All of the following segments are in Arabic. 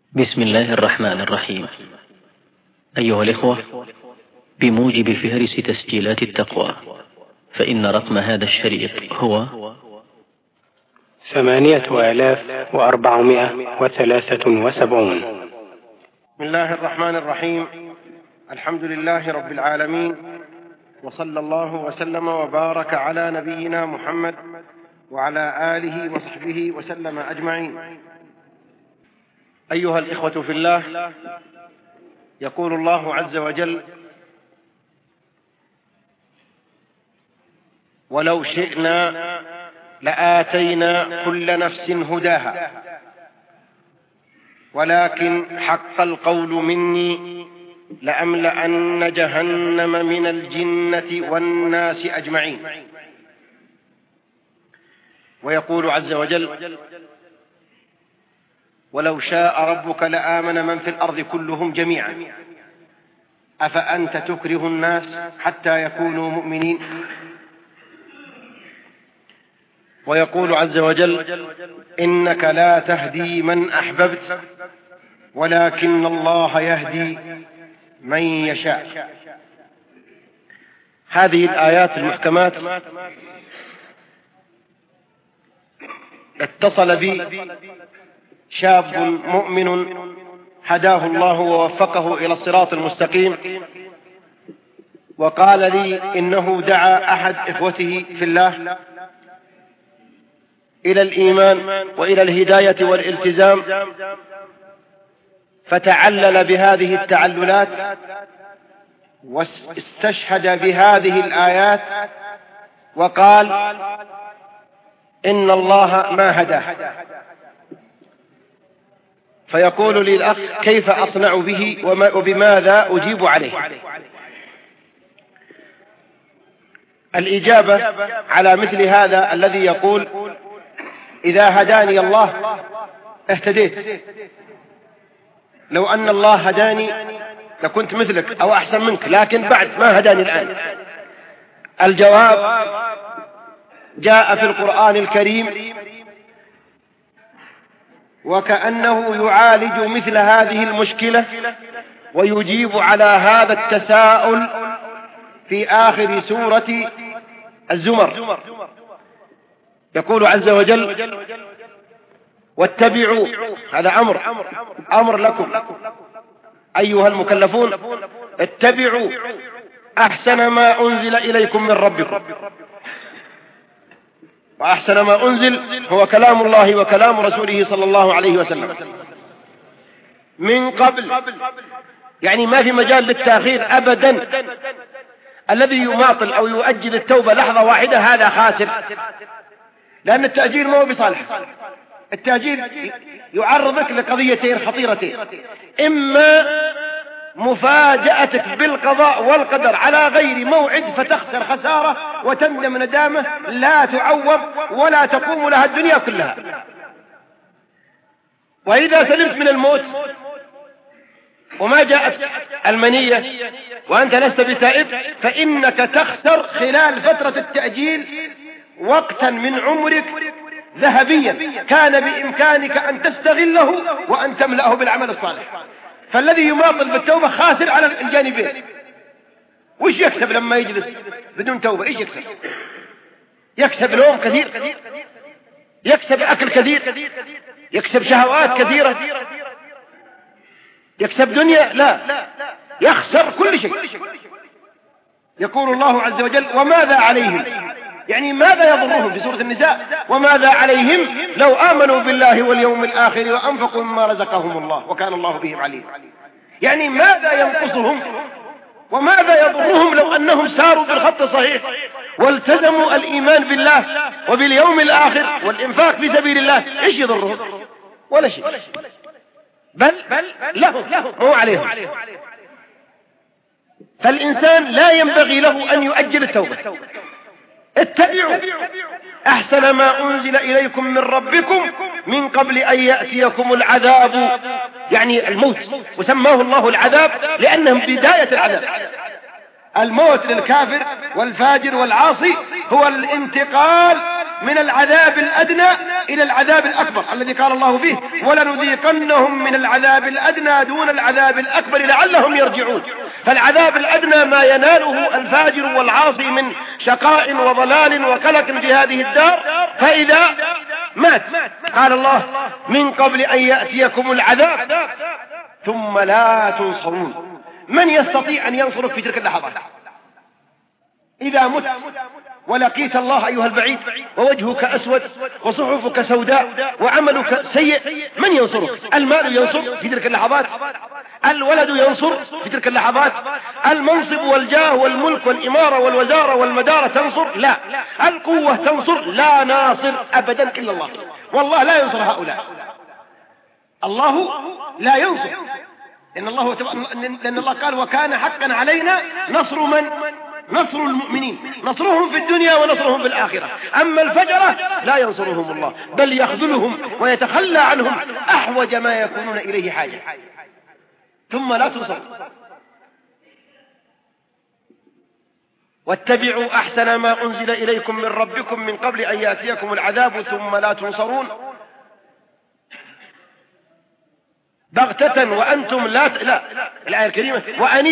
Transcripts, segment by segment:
بسم الله الرحمن الرحيم. أيها الإخوة، بموجب فهرس تسجيلات التقوى، فإن رقم هذا الشريط هو 8473. بسم الله الرحمن الرحيم. الحمد لله رب العالمين، وصلى الله وسلم وبارك على نبينا محمد وعلى آله وصحبه وسلم أجمعين. أيها الإخوة في الله، يقول الله عز وجل: ولو شئنا لآتينا كل نفس هداها ولكن حق القول مني لأملأن جهنم من الجنة والناس أجمعين. ويقول عز وجل: ولو شاء ربك لآمن من في الأرض كلهم جميعا أفأنت تكره الناس حتى يكونوا مؤمنين. ويقول عز وجل: إنك لا تهدي من أحببت ولكن الله يهدي من يشاء. هذه الآيات المحكمات اتصل بي شاب مؤمن هداه الله ووفقه إلى الصراط المستقيم، وقال لي إنه دعا أحد إخوته في الله إلى الإيمان وإلى الهداية والالتزام، فتعلل بهذه التعللات واستشهد بهذه الآيات وقال: إن الله ما هداه. فيقول لي الأخ: كيف أصنع به وبماذا أجيب عليه؟ الإجابة على مثل هذا الذي يقول: إذا هداني الله اهتديت، لو أن الله هداني لكنت مثلك أو أحسن منك، لكن بعد ما هداني الآن. الجواب جاء في القرآن الكريم وكأنه يعالج مثل هذه المشكلة ويجيب على هذا التساؤل في آخر سورة الزمر. يقول عز وجل: واتبعوا، هذا أمر لكم أيها المكلفون، اتبعوا أحسن ما أنزل إليكم من ربكم. وأحسن ما أنزل هو كلام الله وكلام رسوله صلى الله عليه وسلم من قبل، يعني ما في مجال للتأخير أبدا. الذي يماطل أو يؤجل التوبة لحظة واحدة هذا خاسر، لأن التأجيل ما هو بصالح. التأجيل يعرضك لقضيتين خطيرتين: إما مفاجأتك بالقضاء والقدر على غير موعد فتخسر خسارة وتندم ندامة لا تعوض ولا تقوم لها الدنيا كلها، وإذا سلمت من الموت وما جاءت المنية وأنت لست بتائب فإنك تخسر خلال فترة التأجيل وقتا من عمرك ذهبيا كان بإمكانك أن تستغله وأن تملأه بالعمل الصالح. فالذي يماطل بالتوبة خاسر على الجانبين. وش يكسب لما يجلس بدون توبة؟ إيش يكسب؟ يكسب نوم كثير، يكسب أكل كثير، يكسب شهوات كثيرة، يكسب دنيا؟ لا، يخسر كل شيء. يقول الله عز وجل: وماذا عليهم، يعني ماذا يضرهم في سورة النساء: وماذا عليهم لو آمنوا بالله واليوم الآخر وأنفقوا مما رزقهم الله وكان الله بهم عليم. يعني ماذا ينقصهم وماذا يضرهم لو أنهم ساروا بالخط الصحيح والتزموا الإيمان بالله وباليوم الآخر والإنفاق في سبيل الله؟ إيش يضرهم؟ ولا شيء، بل لهم هو عليهم. فالإنسان لا ينبغي له أن يؤجل التوبة. اتبعوا أحسن ما أنزل إليكم من ربكم من قبل أن يأتيكم العذاب، يعني الموت، وسماه الله العذاب لأنهم بداية العذاب. الموت للكافر والفاجر والعاصي هو الانتقال من العذاب الأدنى إلى العذاب الأكبر الذي قال الله فيه ولنذيقنهم من العذاب الأدنى دون العذاب الأكبر لعلهم يرجعون. فالعذاب الأدنى ما يناله الفاجر والعاصي من شقاء وضلال وقلق في هذه الدار فإذا مات. قال الله من قبل أن يأتيكم العذاب ثم لا تنصرون. من يستطيع أن ينصرك في تلك اللحظات إذا مت ولقيت الله أيها البعيد ووجهك أسود وصحفك سوداء وعملك سيء؟ من ينصرك؟ المال ينصر في تلك اللحظات؟ الولد ينصر في تلك اللحظات؟ المنصب والجاه والملك والإمارة والوزارة والمدارة تنصر؟ لا. القوة تنصر؟ لا ناصر أبدا إلا الله. والله لا ينصر هؤلاء، الله لا ينصر، لأن الله قال وكان حقا علينا نصر من؟ نصر المؤمنين، نصرهم في الدنيا ونصرهم في الآخرة. أما الفجرة لا ينصرهم الله بل يخذلهم ويتخلى عنهم أحوج ما يكونون إليه حاجة. ثم لا تنصر. واتبعوا أحسن ما أنزل إليكم من ربكم من قبل أن يأتيكم العذاب ثم لا تنصرون بغتة وأنتم لا الآية الكريمة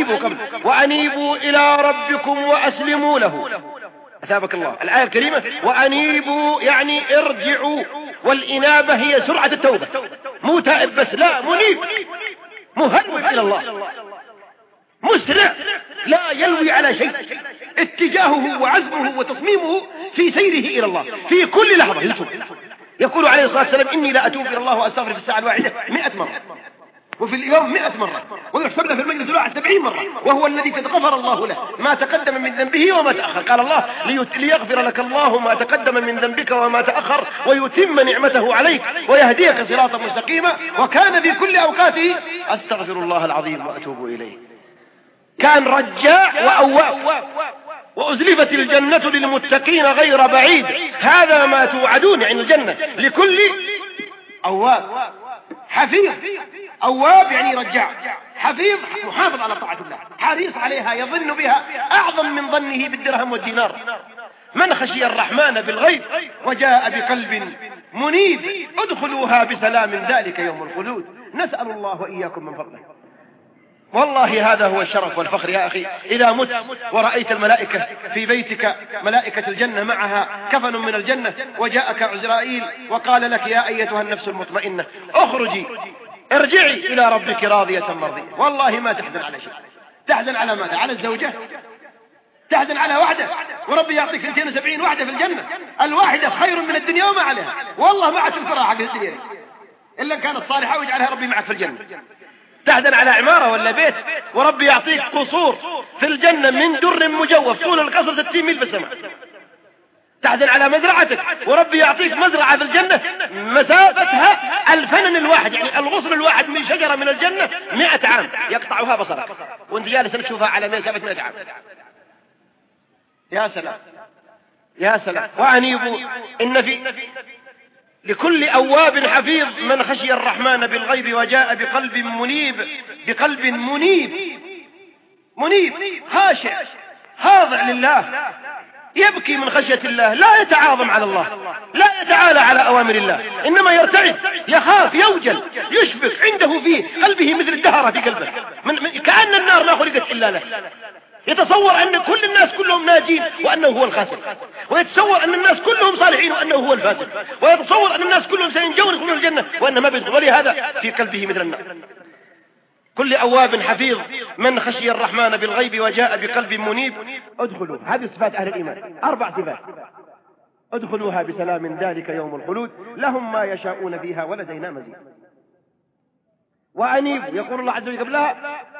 وأنيبوا إلى ربكم وأسلموا له. أثابك الله. الآية الكريمة وأنيبوا يعني ارجعوا، والإنابة هي سرعة التوبة، مو تائب بس، لا، منيب مهرب إلى الله، مسرع لا يلوي على شيء، اتجاهه وعزمه وتصميمه في سيره إلى الله في كل لحظة يتوب. يقول عليه الصلاة والسلام إني لا أتوب إلى الله وأستغفر في الساعة الواحدة 100 مرة، وفي اليوم 100 مرة، ويحسب له في المجلس الواحد 70 مرة، وهو الذي قد غفر الله له ما تقدم من ذنبه وما تأخر. قال الله ليغفر لك الله ما تقدم من ذنبك وما تأخر ويتم نعمته عليك ويهديك صراطا مستقيما وكان في كل أوقاته أستغفر الله العظيم وأتوب إليه. كان رجاع وأواب. وأزلفت الجنة للمتقين غير بعيد، هذا ما توعدون يعني الجنة لكل أواب حفيظ. أواب يعني رجاع، حفيظ محافظ على طاعة الله، حريص عليها، يظن بها أعظم من ظنه بالدرهم والدينار. من خشي الرحمن بالغيب وجاء بقلب منيب ادخلوها بسلام ذلك يوم الخلود. نسأل الله وإياكم من فضله. والله هذا هو الشرف والفخر يا أخي إذا مت ورأيت الملائكة في بيتك، ملائكة الجنة معها كفن من الجنة، وجاءك عزرائيل وقال لك يا أيتها النفس المطمئنة اخرجي ارجعي إلى ربك راضية مرضية. والله ما تحزن على شيء. تحزن على ماذا؟ على الزوجة؟ تحزن على واحدة وربي يعطيك 270 واحدة في الجنة، الواحدة خير من الدنيا وما عليها. والله ما تذكرها حق الدنيا إلا كانت صالحة ويجعلها ربي معك في الجنة. تحزن على عمارة ولا بيت وربي يعطيك قصور في الجنة من در مجوف طول القصر 60 ميل في السماء. تحزن على مزرعتك وربي يعطيك مزرعة في الجنة مسافتها 1000 فنن الواحد، يعني الغصن الواحد من شجرة من الجنة 100 عام يقطعها بصرك وانت جالس تشوفها على مسافة 100 عام. يا سلام يا سلام. وأنيبوا إن في لكل أواب حفيظ من خشي الرحمن بالغيب وجاء بقلب منيب خاشع خاضع لله، يبكي من خشية الله، لا يتعاظم على الله، لا يتعالى على أوامر الله، إنما يرتعد، يخاف، يوجل، يشفق، عنده في قلبه مثل الدهرة في قلبه كأن النار ما خلقت إلا له. يتصور أن كل الناس كلهم ناجين وأنه هو الخاسر، ويتصور أن الناس كلهم صالحين وأنه هو الفاسد، ويتصور أن الناس كلهم سينجون يدخلون الجنة وأنه ما بيدخل، ولهذا في قلبه مثل النار. كل أواب حفيظ من خشي الرحمن بالغيب وجاء بقلب منيب ادخلوا. هذه صفات أهل الإيمان، 4 صفات. ادخلوها بسلام ذلك يوم الخلود لهم ما يشاءون فيها ولدينا مزيد. وأنيب يقول الله عز وجل قبلها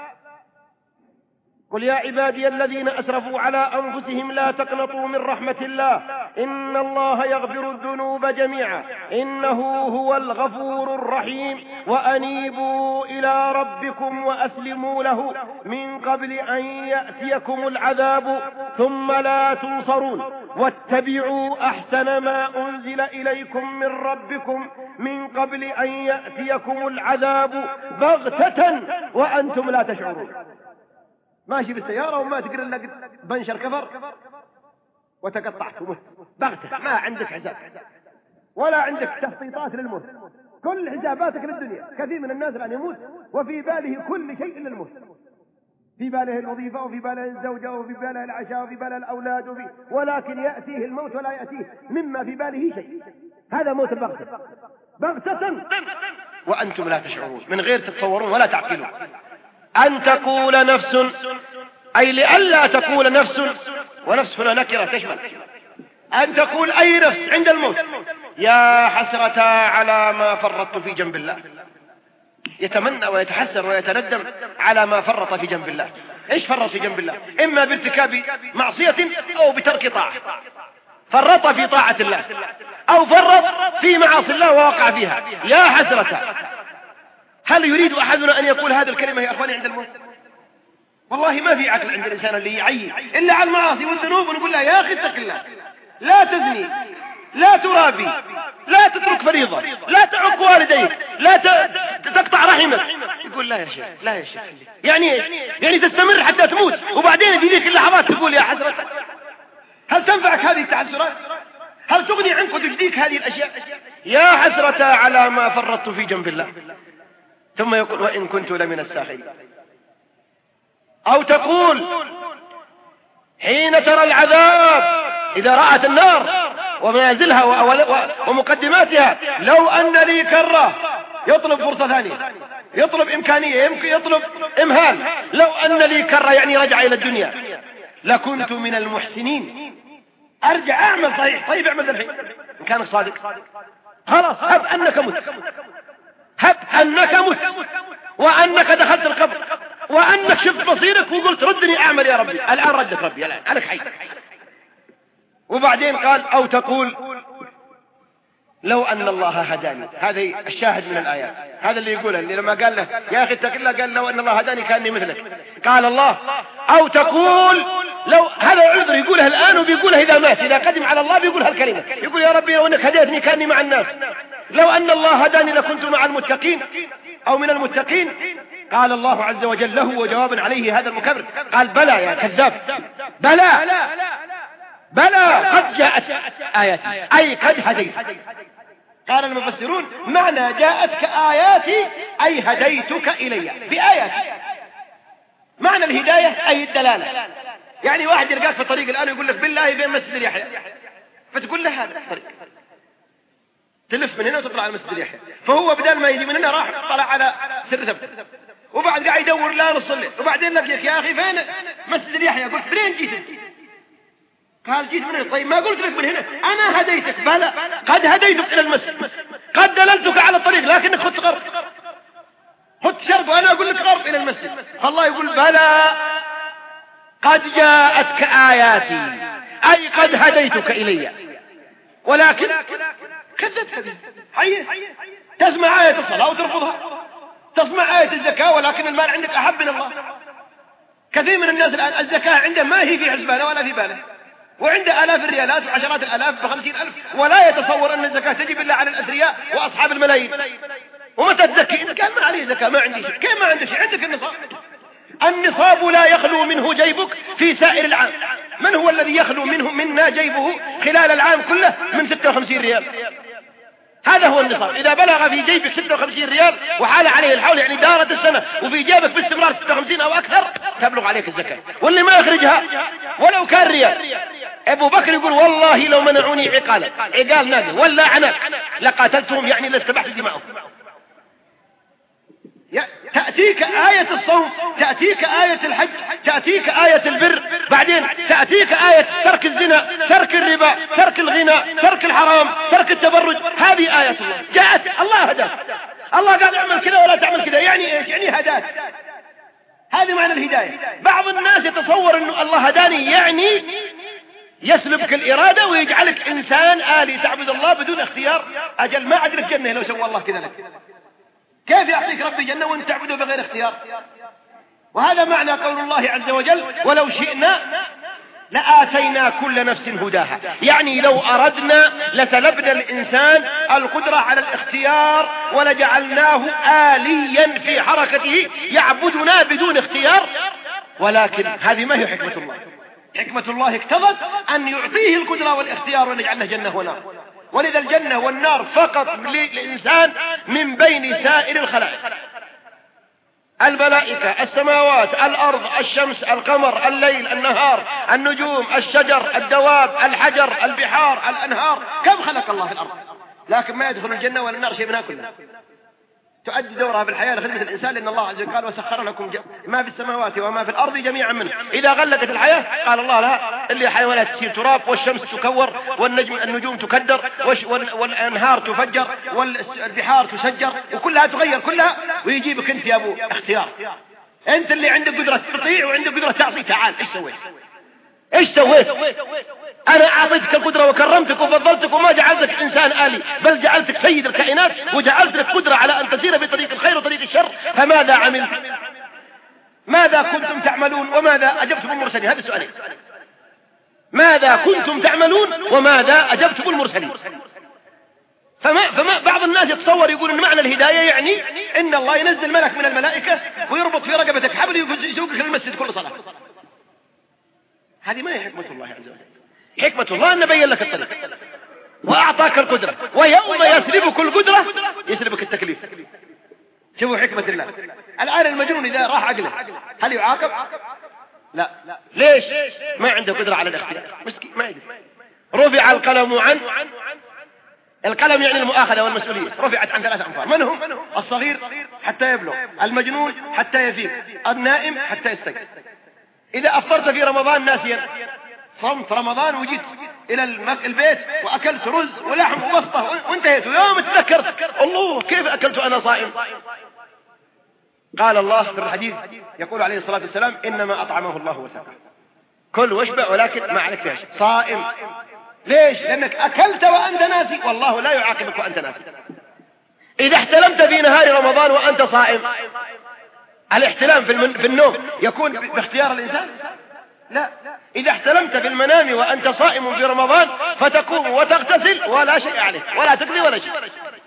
قل يا عبادي الذين أسرفوا على أنفسهم لا تقنطوا من رحمة الله إن الله يغفر الذنوب جميعا إنه هو الغفور الرحيم وأنيبوا إلى ربكم وأسلموا له من قبل أن يأتيكم العذاب ثم لا تنصرون واتبعوا أحسن ما أنزل إليكم من ربكم من قبل أن يأتيكم العذاب بغتة وأنتم لا تشعرون. ماشي بالسيارة وما تقرأ لك بنشر كفر وتقطعت ومت بغتة، ما عندك حساب ولا عندك تخطيطات للموت، كل حساباتك للدنيا. كثير من الناس الآن يموت وفي باله كل شيء إلا الموت، في باله الوظيفة وفي باله الزوجة وفي باله العشاء وفي باله الأولاد ولكن يأتيه الموت ولا يأتيه مما في باله شيء. هذا موت البغتة، بغتة وأنتم لا تشعرون، من غير تتصورون ولا تعقلون. أن تقول نفس، أي لئلا تقول نفس، ونفس هنا نكرة تشمل، أن تقول أي نفس عند الموت يا حسرة على ما فرطت في جنب الله. يتمنى ويتحسر ويتندم على ما فرط في جنب الله. إيش فرط في جنب الله؟ إما بارتكاب معصية أو بترك طاعة. فرط في طاعة الله أو فرط في معاصي الله ووقع فيها. يا حسرة. هل يريد أحدنا أن يقول هذه الكلمة يا أخواني عند الموت؟ والله ما في عقل عند الإنسان اللي يعيي إلا على المعاصي والذنوب، ونقول له يا أخي اتق الله، لا تزني، لا ترابي، لا تترك فريضة، لا تعق والديك، لا تقطع رحمك. يقول لا يا شيخ، لا يا شيخ. يعني ايش؟ يعني تستمر حتى تموت وبعدين في ذيك اللحظات تقول يا حسرة. هل تنفعك هذه التحسرات؟ هل تغني عنك وتجديك هذه الأشياء؟ يا حسرة على ما فرطت في جنب الله. ثم يقول وإن كنت لمن الساخرين. أو تقول حين ترى العذاب إذا رأت النار ومنازلها ومقدماتها لو أن لي كرة، يطلب فرصة ثانية، يطلب إمكانية، يمكن يطلب إمهال. لو أن لي كرة يعني رجع إلى الدنيا لكنت من المحسنين، أرجع أعمل صحيح. طيب اعمل الحين إن كانك صادق. خلاص هب أنك مت، هب أنك مت وأنك دخلت القبر وأنك شفت بصيرك وقلت ردني أعمل يا ربي. الآن ردك ربي، الآن ألك حي. وبعدين قال أو تقول لو أن الله هداني. هذا الشاهد من الآيات، هذا اللي يقوله، اللي لما قال له يا أخي اتق الله قال لو أن الله هداني كأني مثلك. قال الله أو تقول لو، هذا عذر يقوله الآن وبيقوله إذا مات، إذا قدم على الله بيقول هالكلمة، يقول يا ربي لو أنك هديتني كأني مع الناس، لو أن الله هداني لكنت مع المتقين أو من المتقين. قال الله عز وجل له وجوابا عليه هذا المكبر قال بلى يا كذاب، بلى قد جاءت آياتي أي قد هديت. قال المفسرون معنى جاءتك آياتي أي هديتك إلي بآياتي. معنى الهداية أي الدلالة. يعني واحد يلقاك في الطريق الآن يقول لك بالله بين مسجد يحيى، فتقول له هذا الطريق، تلف من هنا وتطلع على مسجد يحيى، فهو بدل ما يجي من هنا راح طلع على سر ثبت، وبعد قاعد يدور لا نص الليل، وبعدين لقيك يا أخي فين مسجد يحيى؟ قلت فين جيت؟ قال جيت من هنا. طيب ما قلت لك من هنا؟ أنا هديتك. بلى قد هديتك إلى المسجد، قد دللتك على الطريق لكنك خدت غرب، خدت شرق وأنا أقول لك غرب إلى المسجد. فالله يقول بلى قد جاءتك آياتي أي قد هديتك إلي ولكن كذبت به. تسمع آية الصلاة وترفضها، تسمع آية الزكاة ولكن المال عندك أحب من الله. كثير من الناس الآن الزكاة عنده ما هي في حسبانه ولا في باله، وعنده آلاف الريالات وعشرات الآلاف ب50,000 ولا يتصور أن الزكاة تجب إلا على الأثرياء وأصحاب الملايين. ومتى تزكي؟ إنت قال ما عليه زكاة، ما عندي شيء. كيف ما عندك شيء؟ عندك النصاب. النصاب لا يخلو منه جيبك في سائر العام. من هو الذي يخلو منه منا جيبه خلال العام كله من 56 ريال؟ هذا هو النصاب. إذا بلغ في جيبك 56 ريال وحال عليه الحول يعني دارت السنة وفي جيبك باستمرار 56 أو أكثر تبلغ عليك الزكاة. واللي ما يخرجها ولو كان ريال، أبو بكر يقول والله لو منعوني عقال ناقة ولا عناق لقاتلتهم، يعني لاستبحت دماؤهم. تأتيك آية الصوم، تأتيك آية الحج، تأتيك آية البر، بعدين تأتيك آية ترك الزنا، ترك الربا، ترك الغنى، ترك الحرام، ترك التبرج. هذه آية الله جاءت، الله هداك. الله قال اعمل كذا ولا تعمل كذا، يعني ايش؟ يعني هداك. هذه معنى الهداية. بعض الناس يتصور انه الله هداني يعني يسلبك الإرادة ويجعلك إنسان آلي تعبد الله بدون اختيار. أجل ما عدلك جنة لو سوى الله كذا لك. كيف يعطيك ربي جنة وانت تعبده بغير اختيار؟ وهذا معنى قول الله عز وجل ولو شئنا لآتينا كل نفس هداها. يعني لو أردنا لسلبنا الإنسان القدرة على الاختيار ولجعلناه آليا في حركته يعبدنا بدون اختيار. ولكن هذه ما هي حكمة الله. حكمة الله اقتضت أن يعطيه القدرة والاختيار وأن يجعله جنة ونار. ولذا الجنة والنار فقط للإنسان من بين سائر الخلائق، الملائكة، السماوات، الأرض، الشمس، القمر، الليل، النهار، النجوم، الشجر، الدواب، الحجر، البحار، الأنهار، كم خلق الله في الأرض، لكن ما يدخل الجنة ولا النار شيء منها كلها. تؤدي دورها في الحياة لخدمة الإنسان، لأن الله عز وجل قال وسخر لكم ما في السماوات وما في الأرض جميعا منه. إذا غلقت الحياة قال الله لا، اللي حيوانات تصير تراب، والشمس تكور، والنجوم تكدر، والأنهار تفجر، والبحار تسجر، وكلها تغير كلها، ويجيبك أنت يا أبو اختيار. أنت اللي عندك قدرة تطيع وعندك قدرة تعصي، تعال إيش سويت؟ إيش سويت؟ أنا أعطيتك القدرة وكرمتك وفضلتك وما جعلتك إنسان آلي، بل جعلتك سيد الكائنات وجعلت لك قدرة على أن تسير بطريق الخير وطريق الشر، فماذا عملت؟ ماذا كنتم تعملون وماذا أجبتم المرسلين؟ هذا سؤالي. ماذا كنتم تعملون وماذا أجبتم المرسلين؟ فما بعض الناس يتصور يقول إن معنى الهداية يعني إن الله ينزل ملك من الملائكة ويربط في رقبتك حبل يسوقك للمسجد كل صلاة. هذه ما هي حكمة الله عز وجل. حكمة الله أن بين لك الطريق وأعطاك القدرة، ويوم يسلبك القدرة يسلبك التكليف. شوفوا حكمة الله. الآن المجنون إذا راح عقله هل يعاقب؟ لا. ليش؟ ما عنده قدرة على الاختيار، مسكين ما يقدر. رفع القلم عن، القلم يعني المؤاخذة والمسؤولية، رفعت عن 3 أنفار. من هم؟ الصغير حتى يبلغ، المجنون حتى يفيق، النائم حتى يستيقظ. إذا أفطرت في رمضان ناسيا، صمت رمضان وجيت إلى البيت وأكلت رز ولحم وبسطة وانتهيت، ويوم تذكرت الله كيف أكلت أنا صائم. قال الله في الحديث يقول عليه الصلاة والسلام إنما أطعمه الله وسقاه، كل واشبع ولكن ما عليك فيها شيء. صائم ليش؟ لأنك أكلت وأنت ناسي، والله لا يعاقبك وأنت ناسي. إذا احتلمت في نهار رمضان وأنت صائم، الاحتلام في النوم يكون باختيار الإنسان؟ لا. إذا احتلمت في المنام وأنت صائم في رمضان فتقوم وتغتسل ولا شيء عليك، ولا تقضي ولا شيء.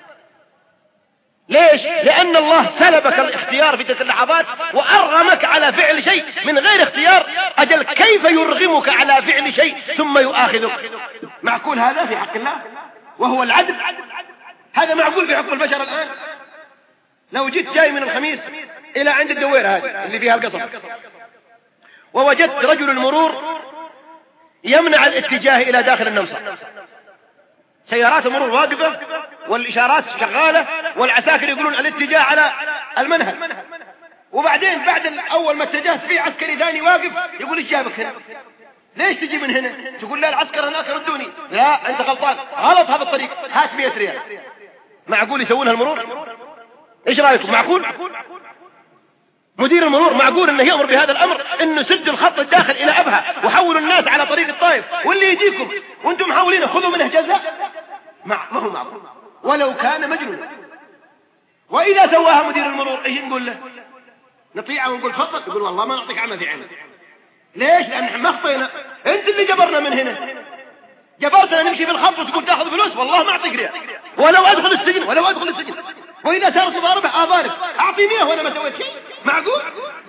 ليش؟ لأن الله سلبك الاختيار في تلك اللحظات وأرغمك على فعل شيء من غير اختيار. أجل كيف يرغمك على فعل شيء ثم يؤاخذك؟ معقول هذا في حق الله وهو العدل؟ هذا معقول في حق البشر الآن؟ لو جيت جاي من الخميس إلى عند الدويرة هذه اللي فيها القصر، ووجدت رجل المرور يمنع الاتجاه إلى داخل النمصة، سيارات المرور واقفة والإشارات شغالة والعساكر يقولون الاتجاه على المنهل، وبعدين بعد أول ما اتجهت فيه عسكري ثاني واقف يقول إيش جابك هنا؟ ليش تجي من هنا؟ تقول لا العسكر هناك ردوني. لا أنت غلطان، غلط هذا الطريق، هات 100 ريال. معقول يسوونها المرور؟ إيش رأيكم؟ معقول؟ مدير المرور معقول انه يأمر بهذا الامر، انه سد الخط الداخل الى ابها وحولوا الناس على طريق الطائف، واللي يجيكم وانتم محاولين خذوا منه جزاء؟ ما هو معقول ولو كان مجنونا. واذا سواها مدير المرور ايش نقول له؟ نطيعه ونقول تفضل؟ يقول والله ما نعطيك عمل في عينك. ليش؟ لان ما خطينا، انت اللي جبرنا من هنا، جبرتنا نمشي في الخط وتقول تاخذ فلوس، والله ما اعطيك ريال ولو ادخل السجن. وإذا صارت مضاربة أضارب أعطي 100 وأنا ما سويت شيء. معقول؟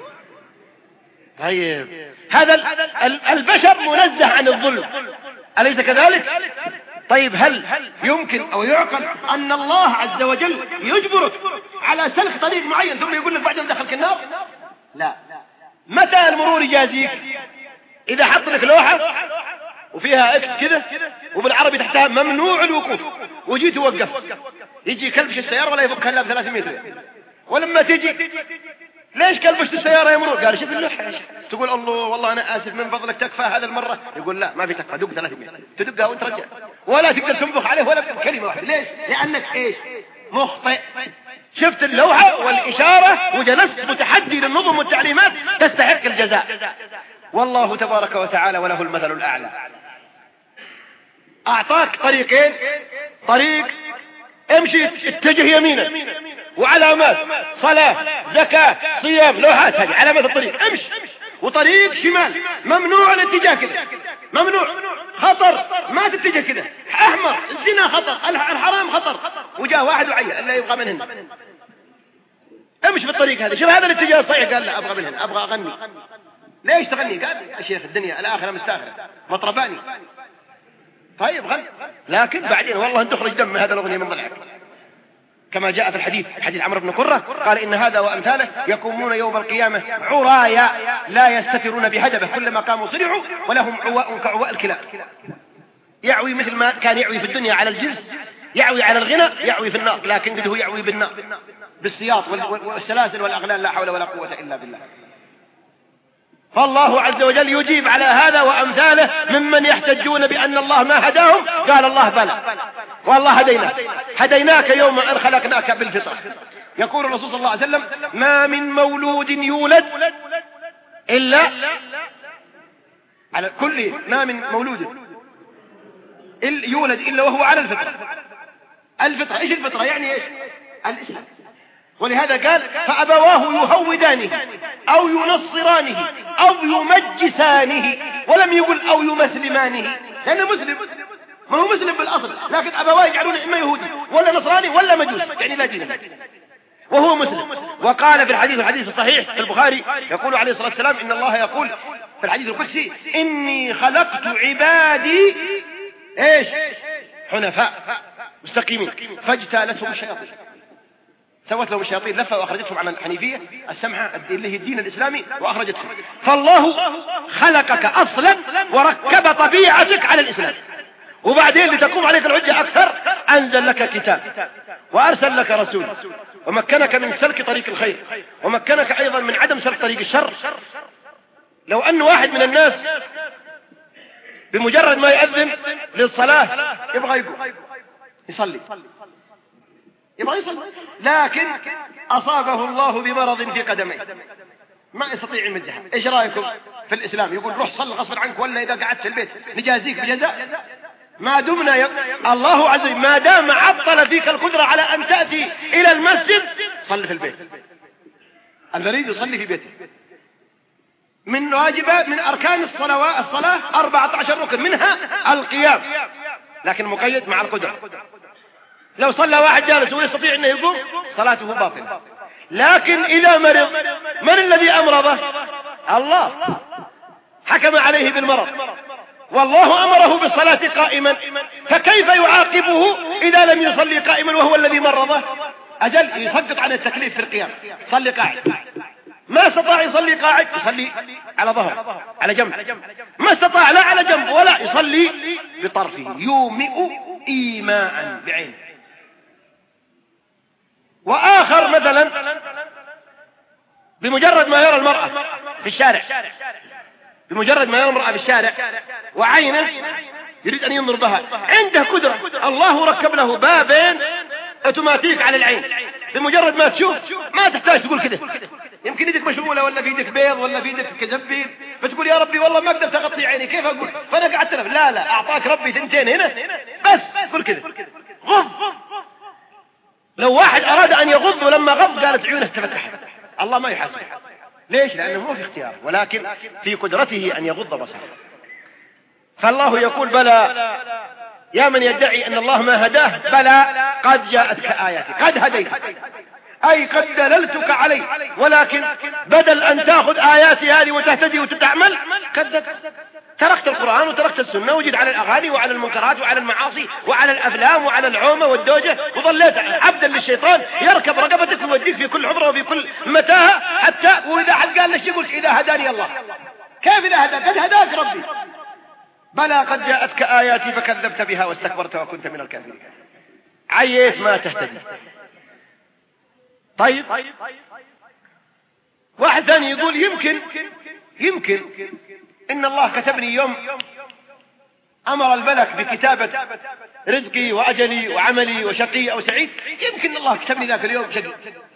طيب هذا البشر منزه عن الظلم، أليس كذلك؟ طيب هل يمكن أو يعقل أن الله عز وجل يجبرك على سلك طريق معين ثم يقول لك بعدين دخلك النار؟ لا. متى المرور يجازيك؟ إذا حط لك لوحة وفيها اكس كذا وبالعربي تحتها ممنوع الوقوف، وجيت وقفت، يجي كلبش السيارة ولا يفكها إلا ب300 ريال. ولما تجي ليش كلبشت السيارة يا مرور؟ قال شوف اللوحة. تقول الله والله أنا آسف من فضلك تكفى هذا المرة. يقول لا ما في تكفى، دق 300 تدقها وانت رجع، ولا تقدر تنبخ عليه ولا كلمة واحدة. ليش؟ لأنك إيش؟ مخطئ. شفت اللوحة والإشارة وجلست متحدي للنظم والتعليمات، تستحق الجزاء. والله تبارك وتعالى وله المثل الأعلى. أعطاك طريقين، طريق امشي اتجه يمينا وعلامات صلاة زكاة صيام لوحات، هذه علامات الطريق امشي. وطريق شمال ممنوع الاتجاه كذا، ممنوع، خطر ما تتجه كذا، أحمر الزنا خطر، الحرام خطر. وجاء واحد وعيه اللي يبغى من هنا امشي في الطريق هذا، شوف هذا الاتجاه صحيح، قال لا أبغى من هنا، أبغى أغني. ليش تغني؟ قال يا شيخ الدنيا الآخرة مستاخرة مطرباني. طيب غني، لكن بعدين والله أن تخرج دم هذا الأغنية من ضلعك، كما جاء في الحديث، حديث عمرو بن قرة قال إن هذا وأمثاله يقومون يوم القيامة عرايا لا يستترون بهدبه، كلما قاموا صرعوا ولهم عواء كعواء الكلاب. يعوي مثل ما كان يعوي في الدنيا على الجنس، يعوي على الغنى، يعوي في النار، لكن قد هو يعوي بالنار بالسياط والسلاسل والأغلال، لا حول ولا قوة إلا بالله. فالله عز وجل يجيب على هذا وأمثاله ممن يحتجون بأن الله ما هداهم. قال الله بلى والله هديناك يوم أن خلقناك بالفطرة. يقول الرسول صلى الله عليه وسلم ما من مولود يولد إلا على كل، ما من مولود يولد إلا وهو على الفطرة. الفطرة إيش الفطرة؟ يعني إيش؟ الإسلام. ولهذا قال فأبواه يهودانه أو ينصرانه أو يمجسانه، ولم يقل أو يمسلمانه، لأنه مسلم، ما هو مسلم بالأصل، لكن أبواه يجعلون إما يهودي ولا نصراني ولا مجوس، يعني لا دين له وهو مسلم. وقال في الحديث الصحيح في البخاري يقول عليه الصلاة والسلام إن الله يقول في الحديث القدسي إني خلقت عبادي إيش؟ حنفاء مستقيمين فاجتالتهم الشياطين، سوت لهم الشياطين لفة وأخرجتهم عن الحنيفية السمحة اللي هي الدين الإسلامي وأخرجتهم. فالله خلقك أصلا وركب طبيعتك على الإسلام، وبعدين لتقوم عليك الحجة أكثر أنزل لك كتاب وأرسل لك رسول ومكنك من سلك طريق الخير ومكنك أيضا من عدم سلك طريق الشر. لو أن واحد من الناس بمجرد ما يأذن للصلاة يبغى يقوم يصلي، لكن أصابه الله بمرض في قدميه ما يستطيع يمدها، إيش رأيكم في الإسلام؟ يقول روح صل غصبا عنك، ولا إذا قعدت في البيت نجازيك بجزاء. ما دمنا الله عز وجل ما دام عطل فيك القدرة على أن تأتي إلى المسجد صل في البيت. المريض يصلي في بيته، من واجبات من أركان الصلاة 14 ركن منها القيام، لكن مقيد مع القدرة. لو صلى واحد جالس ويستطيع أنه يقوم صلاته باطلة. لكن إذا مرض من الذي أمرضه؟ الله حكم عليه بالمرض والله أمره بالصلاة قائما، فكيف يعاقبه إذا لم يصلي قائما وهو الذي مرضه؟ أجل يسقط عن التكليف في القيام، صلي قاعد. ما استطاع يصلي قاعد يصلي على ظهر على جنب، ما استطاع لا على جنب ولا يصلي بطرفه، يومئ إيماء بعين. وآخر مثلا بمجرد ما يرى المرأة في الشارع، بمجرد ما يرى المرأة في الشارع وعينه يريد أن ينظر بها، عنده قدرة، الله ركب له بابين اوتوماتيك على العين، بمجرد ما تشوف ما تحتاج تقول كده. يمكن يدك مشغولة ولا في يدك بيض ولا في يدك كزبيل، فتقول يا ربي والله ما قدرت أغطي عيني، كيف أقول؟ فأنا قعدت لف. لا أعطاك ربي ثنتين هنا بس قل كده غض. لو واحد أراد أن يغض ولما غض قالت عيونه تفتحت، الله ما يحاسبه. ليش؟ لأنه مو في اختيار، ولكن في قدرته أن يغض بصره. فالله يقول بلى يا من يدعي أن الله ما هداه، بلى قد جاءتك آياتي، قد هديت أي قد دللتك عليه، ولكن بدل أن تأخذ آياتي هذه وتهتدي وتتعمل تركت القرآن وتركت السنة، وجد على الأغاني وعلى المنكرات وعلى المعاصي وعلى الأفلام وعلى العومة والدوجة، وظليت عبدا للشيطان يركب رقبتك ويوديك في كل حفرة وفي كل متاهة، حتى وإذا حد قال لك يقول إذا هداني الله. كيف إذا هداك؟ قد هداك ربي. بلى قد جاءتك آياتي فكذبت بها واستكبرت وكنت من الكافرين. عييت ما تهتدي. طيب واحد ثاني يقول يمكن إن الله كتبني يوم أمر الملك بكتابة رزقي وأجلي وعملي وشقي أو سعيد، يمكن الله كتبني ذاك اليوم شقي.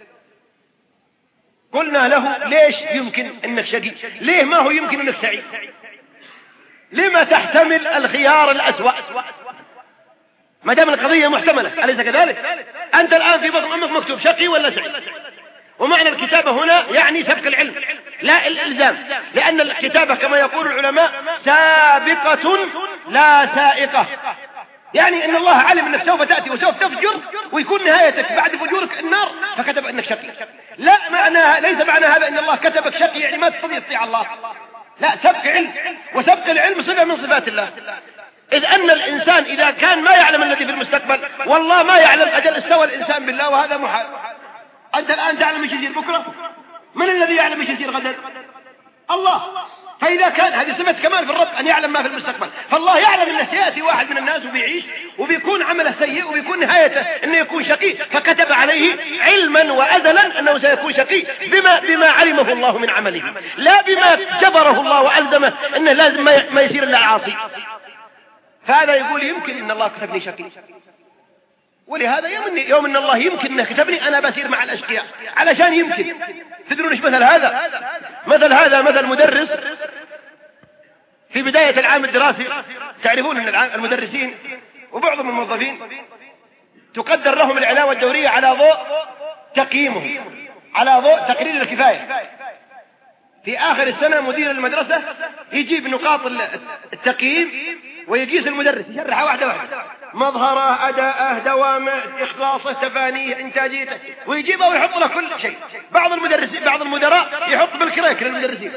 قلنا له ليش يمكن إنك شقي؟ ليه ما هو يمكن إنك سعيد؟ لما تحتمل الخيار الأسوأ ما دام القضية محتملة؟ أليس كذلك؟ أنت الآن في بطن أمك مكتوب شقي ولا سعيد، ومعنى الكتابة هنا يعني سبق العلم لا الإلزام، لأن الكتابة كما يقول العلماء سابقة لا سائقة، يعني أن الله علم أنك سوف تأتي وسوف تفجر ويكون نهايتك بعد فجورك النار، فكتب أنك شقي. لا ليس معنى هذا أن الله كتبك شقي يعني ما تستطيع تطيع الله، لا، سبق علم، وسبق العلم صفة من صفات الله. إذ أن الإنسان إذا كان ما يعلم الذي في المستقبل، والله ما يعلم، أجل استوى الإنسان بالله، وهذا محال. أنت الآن تعلم ايش يصير بكرة؟ من الذي يعلم ايش يصير غدا؟ الله. فإذا كان هذه صفة كمال في الرب أن يعلم ما في المستقبل، فالله يعلم أن سيأتي واحد من الناس وبيعيش وبيكون عمله سيء وبيكون نهايته أنه يكون شقي، فكتب عليه علما وأزلا أنه سيكون شقي بما علمه الله من عمله، لا بما جبره الله وألزمه أنه لازم ما يصير إلا عاصي. فهذا يقول يمكن أن الله كتبني شقي، ولهذا يوم أن الله يمكن أنه كتبني أنا بسير مع الأشقياء، علشان يمكن. تدرون إيش مثل هذا؟ مثل مدرس في بداية العام الدراسي. تعرفون أن المدرسين وبعضهم الموظفين تقدر لهم العلاوة الدورية على ضوء تقييمهم، على ضوء تقرير الكفاية. في آخر السنة مدير المدرسة يجيب نقاط التقييم ويقيس المدرس، يشرحها واحدة واحدة، مظهره، أداءه، دوامه، إخلاصه، تفانيه، إنتاجيته، ويجيبه ويحط له كل شيء. بعض المدراء يحط بالكريك للمدرسين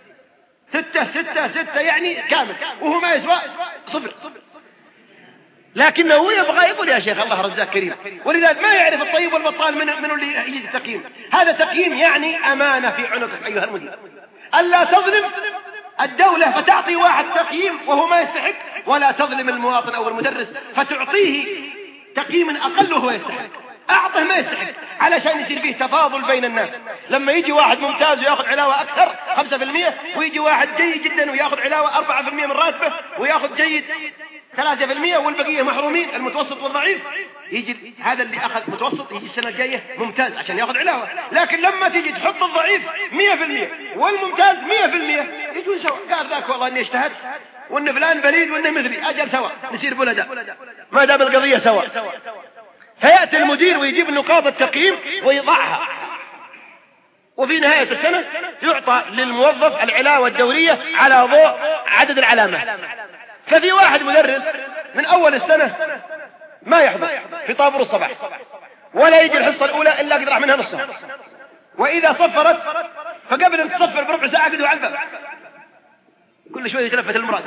6 يعني كامل، وهو ما يسوى 0. لكنه هو يبغى يقول يا شيخ الله رزاق كريم، ولذلك ما يعرف الطيب والبطال من اللي يجي التقييم. هذا تقييم يعني أمانة في عنقك أيها المدير، ألا تظلم الدولة فتعطي واحد تقييم وهو ما يستحق، ولا تظلم المواطن أو المدرس فتعطيه تقييم أقل وهو يستحق. أعطه ما يستحق علشان يصير فيه تفاضل بين الناس. لما يجي واحد ممتاز ويأخذ علاوة أكثر 5%، ويجي واحد جيد جدا ويأخذ علاوة 4% من راتبه، ويأخذ جيد 3%، والبقية محرومين، المتوسط والضعيف. يجي هذا اللي أخذ متوسط يجي السنة الجاية ممتاز عشان يأخذ علاوة. لكن لما تيجي تحط الضعيف 100% والممتاز 100% يجون سوا. قال ذاك والله إني اجتهدت، وإن فلان بليد وإنه مثلي، أجل سوا نصير بلداء ما دام القضية سوا. فيأتي المدير ويجيب نقاط التقييم ويضعها، وفي نهاية السنة يعطى للموظف العلاوة الدورية على ضوء عدد العلامات. ففي واحد مدرس من أول السنة ما يحضر في طابور الصباح، ولا يجي الحصة الأولى إلا قد راح منها نصها، وإذا صفرت فقبل أن تصفر بربع ساعة قدوا على الباب، كل شوية يتلفت المراد،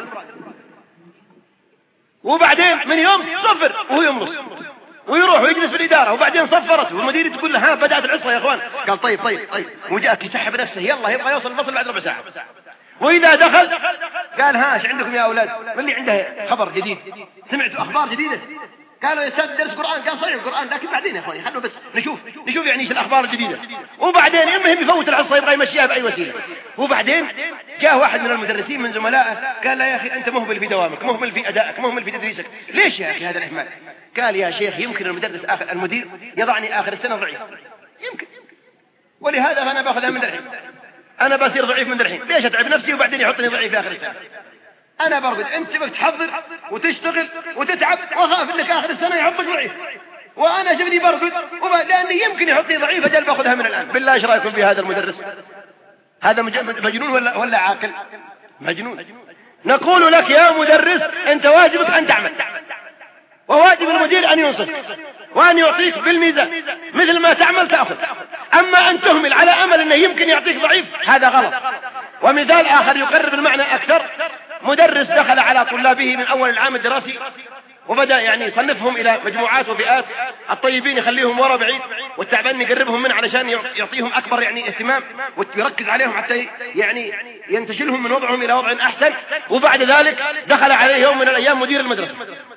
وبعدين من يوم صفر وهو يمرص ويروح ويجلس في الإدارة، وبعدين صفرت والمدير تقول له ها بدأت الحصة يا أخوان. قال طيب، وجاءك يسحب نفسه يلا يبغى يوصل الفصل بعد ربع ساعة. وإذا دخل قال ها ايش عندكم يا أولاد؟ من اللي عنده خبر جديد، سمعتوا أخبار جديدة؟ قالوا يا أستاذ درس قرآن. قال صحيح القرآن، لكن بعدين يا أخواني خلوا بس نشوف يعني ايش الأخبار الجديدة. وبعدين يمهم يفوت الحصة يبغى يمشيها بأي وسيلة. وبعدين جاء واحد من المدرسين من زملائه قال له يا أخي أنت مهمل في دوامك، مهمل في أدائك، مهمل في تدريسك، ليش يا أخي هذا الإهمال؟ قال يا شيخ يمكن المدير يضعني آخر السنة ضعيف، يمكن، ولهذا أنا باخذها من الحين، أنا بصير ضعيف من الحين، ليش أتعب نفسي وبعدين يحطني ضعيف في آخر السنة؟ أنا برقد، أنت بتحضر وتشتغل وتتعب، وخاف إنك آخر السنة يحطك ضعيف، وأنا شفني برقد لأني يمكن يحطني ضعيف، أجل باخذها من الآن. بالله إيش رأيكم في هذا المدرس؟ هذا مجنون ولا عاقل؟ مجنون. نقول لك يا مدرس أنت واجبك أن تعمل، وواجب المدير أن ينصف وأن يعطيك بالميزان، مثل ما تعمل تأخذ. أما أن تهمل على أمل أنه يمكن يعطيك ضعيف هذا غلط. ومثال آخر يقرب المعنى أكثر، مدرس دخل على طلابه من أول العام الدراسي وبدأ يعني يصنفهم إلى مجموعات وفئات، الطيبين يخليهم وراء بعيد، والتعبان يقربهم منه علشان يعطيهم أكبر يعني اهتمام ويركز عليهم حتى يعني ينتشلهم من وضعهم إلى وضع أحسن. وبعد ذلك دخل عليه يوم من الأيام مدير المدرسة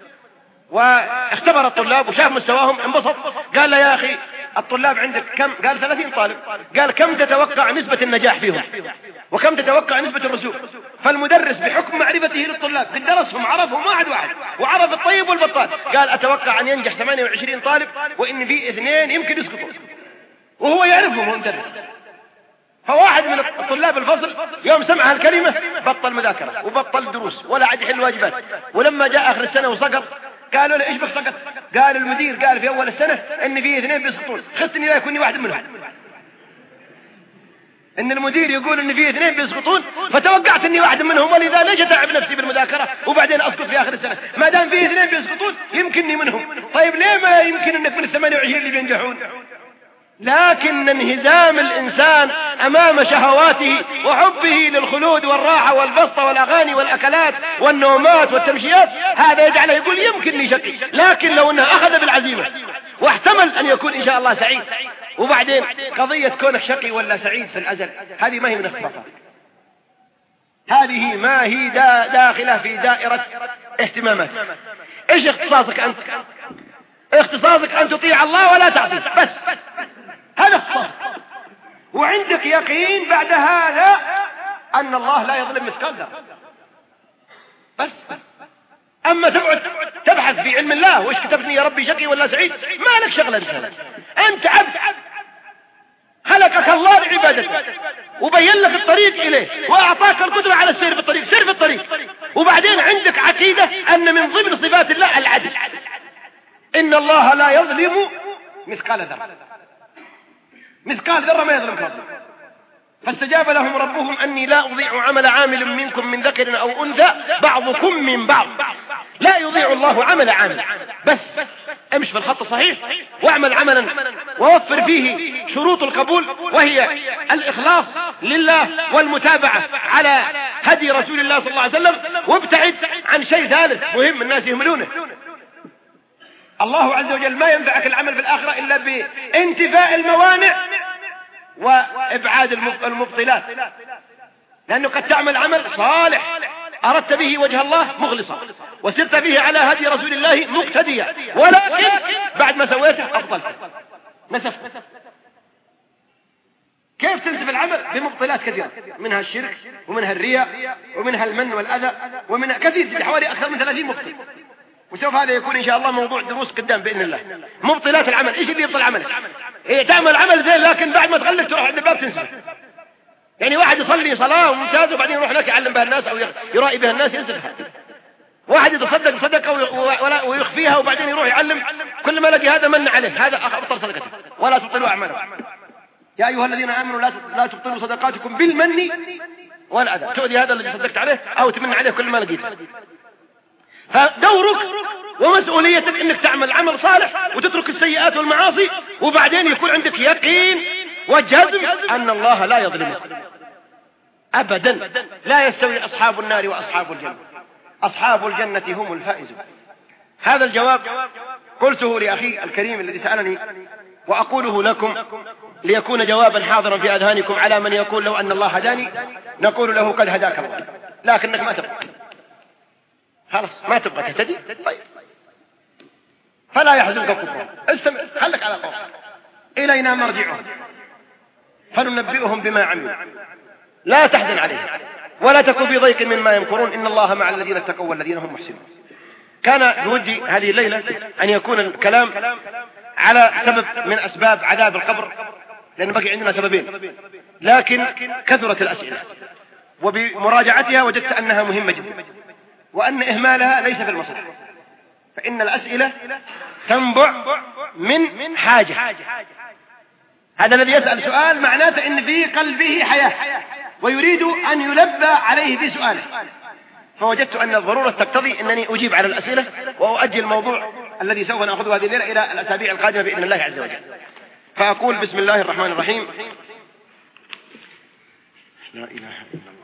واختبر الطلاب وشاف مستواهم، انبسط، قال له يا أخي الطلاب عندك كم؟ قال 30 طالب. قال كم تتوقع نسبة النجاح فيهم وكم تتوقع نسبة الرسوب؟ فالمدرس بحكم معرفته للطلاب درسهم عرفهم واحد وعرف الطيب والبطال، قال أتوقع أن ينجح 28 طالب وإن في 2 يمكن يسقطوا، وهو يعرفهم هو مدرس. فواحد من الطلاب الفصل يوم سمع هالكلمة بطل مذاكرة وبطل دروس ولا عاد يحل واجبات، ولما جاء آخر السنة وسقط قالوا له إيش بك سقط؟ قال المدير قال في أول السنة إن في 2 بيسقطون، خذتني لا يكونني واحد منهم. إن المدير يقول إن في 2 بيسقطون فتوقعت إني واحد منهم، ولذا ليش أتعب نفسي بالمذاكرة وبعدين أسقط في آخر السنة؟ ما دام في 2 بيسقطون يمكنني منهم. طيب ليه ما يمكن إنك من 28 اللي بينجحون؟ لكن انهزام الإنسان أمام شهواته وحبه للخلود والراحة والبسطة والأغاني والأكلات والنومات والتمشيات، هذا يجعله يقول يمكنني شقي. لكن لو أنه أخذ بالعزيمة واحتمل أن يكون إن شاء الله سعيد، وبعدين قضية كونك شقي ولا سعيد في الأزل هذه ما هي من اختصاصات، هذه ما هي داخلة في دائرة اهتمامات. ايش اختصاصك أنت؟ اختصاصك أن تطيع الله ولا تعصيه بس، هذا اختصاصك. وعندك يقين بعد هذا أن الله لا يظلم مثقال ذرة بس. أما تقعد تبحث في علم الله وإيش كتبتني يا ربي شقي ولا سعيد، ما لك شغلة بهذا. أنت عبد خلقك الله لعبادته وبين لك الطريق إليه وأعطاك القدرة على السير بالطريق، سير في الطريق. وبعدين عندك عقيدة أن من ضمن صفات الله العدل، إن الله لا يظلم مثقال ذرة، مثقال ذرة ما يظلم فضل. فاستجاب لهم ربهم أني لا أضيع عمل عامل منكم من ذكر أو أنثى بعضكم من بعض، لا يضيع الله عمل عامل، بس امش في الخط الصحيح واعمل عملا ووفر فيه شروط القبول، وهي الإخلاص لله والمتابعة على هدي رسول الله صلى الله عليه وسلم، وابتعد عن شيء ثالث مهم الناس يهملونه. الله عز وجل ما ينفعك العمل في الآخرة إلا بانتفاء الموانع وإبعاد المبطلات، لأنه قد تعمل عمل صالح أردت به وجه الله مخلصا وسرت به على هدي رسول الله مقتديا، ولكن بعد ما سويته أبطلته نسفت. كيف تنسف العمل؟ بمبطلات كثيرة، منها الشرك ومنها الرياء ومنها المن والأذى ومنها كثير، حوالي أكثر من 30 مبطل. وسوف هذا يكون إن شاء الله موضوع دروس قدام بإذن الله. مبطلات العمل، إيش اللي يبطل عملك؟ تعمل عمل زين لكن بعد ما تغلق تروح عند الباب تنسى. يعني واحد يصلي صلاة ممتازة وبعدين يروح هناك يعلم بها الناس أو يرائي بها الناس ينسفها. واحد يتصدق صدقة ويخفيها وبعدين يروح يعلم، كل ما لقي هذا من عليه، هذا أبطل صدقته. ولا تبطلوا أعمالكم يا أيها الذين آمنوا لا تبطلوا صدقاتكم بالمن والأذى، تؤذي هذا الذي صدقت عليه أو تمن عليه كل ما لقيته. فدورك ومسؤوليتك انك تعمل عمل صالح وتترك السيئات والمعاصي، وبعدين يكون عندك يقين وجزم ان الله لا يظلمك ابدا. لا يستوي اصحاب النار واصحاب الجنة، اصحاب الجنة هم الفائزون. هذا الجواب قلته لاخي الكريم الذي سألني، واقوله لكم ليكون جوابا حاضرا في اذهانكم على من يقول لو ان الله هداني، نقول له قد هداك الله لكنك ما تبقى، خلاص ما تبغى تهتدي، طيب فلا يحزنك كفرهم، استمع خلك على قول إلينا مرجعهم فننبئهم بما عملوا، لا تحزن عليهم ولا تكن في ضيق مما يمكرون، إن الله مع الذين اتقوا والذين هم محسنون. كان بودي هذه الليلة أن يكون الكلام على سبب من أسباب عذاب القبر، لأن بقي عندنا سببين، لكن كثرت الأسئلة وبمراجعتها وجدت أنها مهمة جدا، وأن إهمالها ليس في المصلحة، فإن الأسئلة تنبع من حاجة. هذا الذي يسأل سؤال معناته إن في قلبه حياة ويريد أن يلبى عليه بسؤاله، فوجدت أن الضرورة تقتضي أنني أجيب على الأسئلة وأؤجل الموضوع الذي سوف نأخذه هذه الليلة إلى الأسابيع القادمة بإذن الله عز وجل. فأقول بسم الله الرحمن الرحيم. لا إله إلا الله.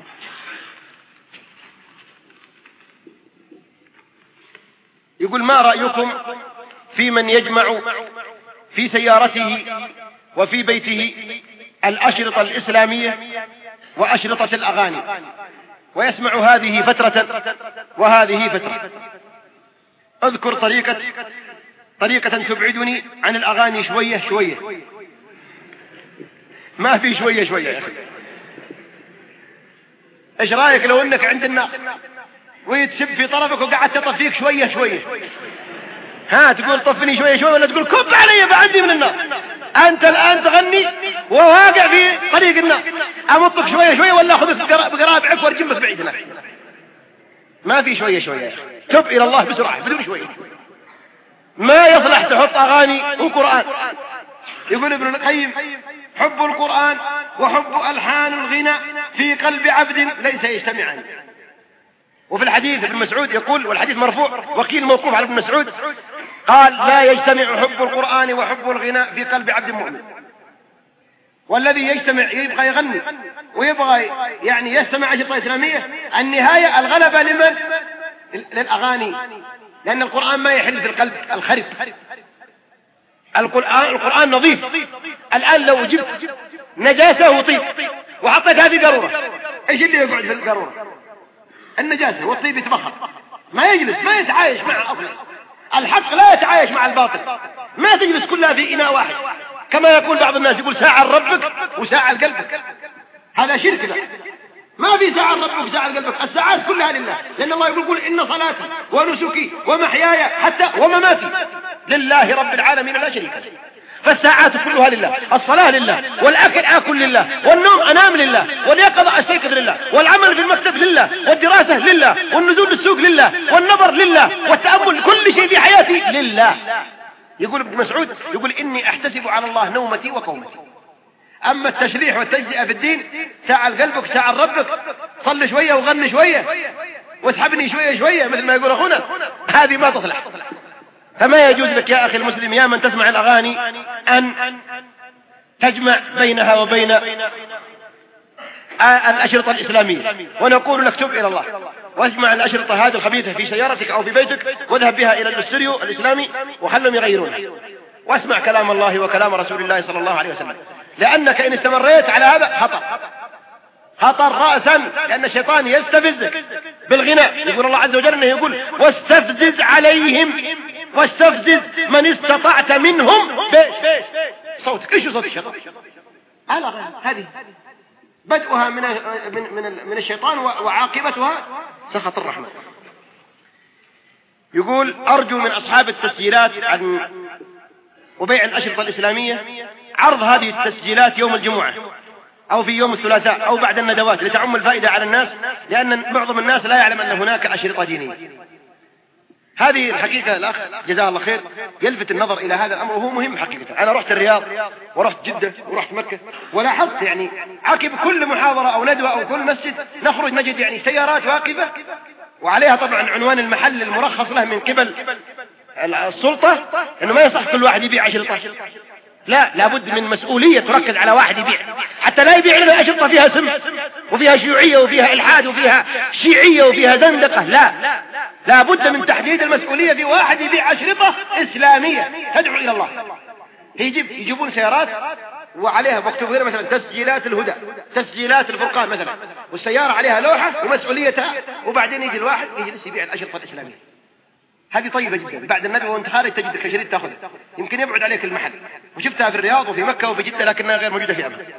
يقول ما رأيكم في من يجمع في سيارته وفي بيته الأشرطة الإسلامية وأشرطة الأغاني، ويسمع هذه فترة وهذه فترة؟ أذكر طريقة تبعدني عن الأغاني شوية شوية. ما في شوية شوية يا أخي. إيش رأيك لو أنك عند النار ويتسب في طرفك وقعدت تطفيك شوية شوية؟ ها تقول طفني شوية شوية ولا تقول كب علي بعدي من النار؟ أنت الآن تغني وواقع في طريق النار، أمطك شوية شوية ولا أخذك بقراب عف وارجمك بعيد هناك. ما في شوية شوية يا أخي، تب إلى الله بسرعة بدون شوية. ما يصلح تحط أغاني وقرآن. يقول ابن القيم حب القرآن وحب ألحان الغنى في قلب عبد ليس يجتمعان. وفي الحديث ابن مسعود يقول، والحديث مرفوع وقيل موقوف على ابن مسعود، قال لا يجتمع حب القرآن وحب الغنى في قلب عبد مؤمن. والذي يجتمع يبغى يغني ويبغى يعني يستمع أشرطة إسلامية، النهاية الغلبة لمن؟ للأغاني، لأن القرآن ما يحل في القلب الخرب. القرآن نظيف. الآن لو جبت نجاسة وطيب وحطيت هذه ضرورة، ايش اللي يقعد في الضرورة؟ النجاسة والطيب يتبخر، ما يجلس، ما يتعايش معه أصلا. الحق لا يتعايش مع الباطل، ما تجلس كلها في إناء واحد، كما يقول بعض الناس يقول ساعة لربك وساعة لقلبك. هذا شرك ذا. ما في ساعة لربك وساعة لقلبك، الساعات كلها لله، لأن الله يقول إن صلاتي ونسكي ومحياي حتى ومماتي لله رب العالمين لا شريك له. فالساعات كلها لله، الصلاة لله، والأكل آكل لله، والنوم أنام لله، واليقظة أستيقظ لله، والعمل في المكتب لله، والدراسة لله، والنزول للسوق لله، والنظر لله، والتأمل، كل شيء في حياتي لله. يقول ابن مسعود يقول إني أحتسب على الله نومتي وقومتي. أما التشريح والتجزئة في الدين، ساعة لقلبك ساعة لربك، صل شوية وغني شوية واسحبني شوية شوية مثل ما يقول أخونا، هذه ما تصلح. فما يجوز لك يا أخي المسلم يا من تسمع الأغاني أن تجمع بينها وبين الأشرطة الإسلامية. ونقول لك تب إلى الله واجمع الأشرطة هذه الخبيثة في سيارتك أو في بيتك واذهب بها إلى الاستوديو الإسلامي وخلهم يغيرونها، واسمع كلام الله وكلام رسول الله صلى الله عليه وسلم، لأنك إن استمريت على هذا خطر رأسا، لأن الشيطان يستفزك بالغناء. يقول الله عز وجل إنه يقول واستفزز عليهم واستفزز من استطعت منهم صوتك. إيش صوت الشيطان؟ هذه بدءها من الشيطان وعاقبتها سخط الرحمن. يقول أرجو من أصحاب التسجيلات عن وبيع الأشرطة الإسلامية عرض هذه التسجيلات يوم الجمعة أو في يوم الثلاثاء أو بعد الندوات لتعم الفائدة على الناس، لأن معظم الناس لا يعلم أن هناك أشرطة دينية. هذه الحقيقة الأخ جزاه الله خير يلفت النظر إلى هذا الأمر وهو مهم حقيقة. أنا رحت الرياض ورحت جدة ورحت مكة ولاحظت يعني عقب كل محاضرة أو ندوة أو كل مسجد نخرج نجد يعني سيارات واقفة وعليها طبعا عنوان المحل المرخص له من قبل السلطة أنه ما يصح كل واحد يبيع أشرطة. لا، لابد من مسؤولية تركز على واحد يبيع، حتى لا يبيع لنا أشرطة فيها سم وفيها شيوعية وفيها إلحاد وفيها شيعية وفيها زندقة. لا، لابد من تحديد المسؤولية في واحد يبيع أشرطة إسلامية تدعو إلى الله. يجيبون سيارات وعليها مكتوب هنا مثلا تسجيلات الهدى، تسجيلات الفرقان مثلا، والسيارة عليها لوحة ومسؤوليتها، وبعدين يجي الواحد يجلس يبيع الأشرطة الإسلامية. هذه طيبة جدا، بعد الندوة وانت خارج تجد كشريط تأخذه، يمكن يبعد عليك المحل، وشفتها في الرياض وفي مكة وفي جدة لكنها غير موجودة في أمها.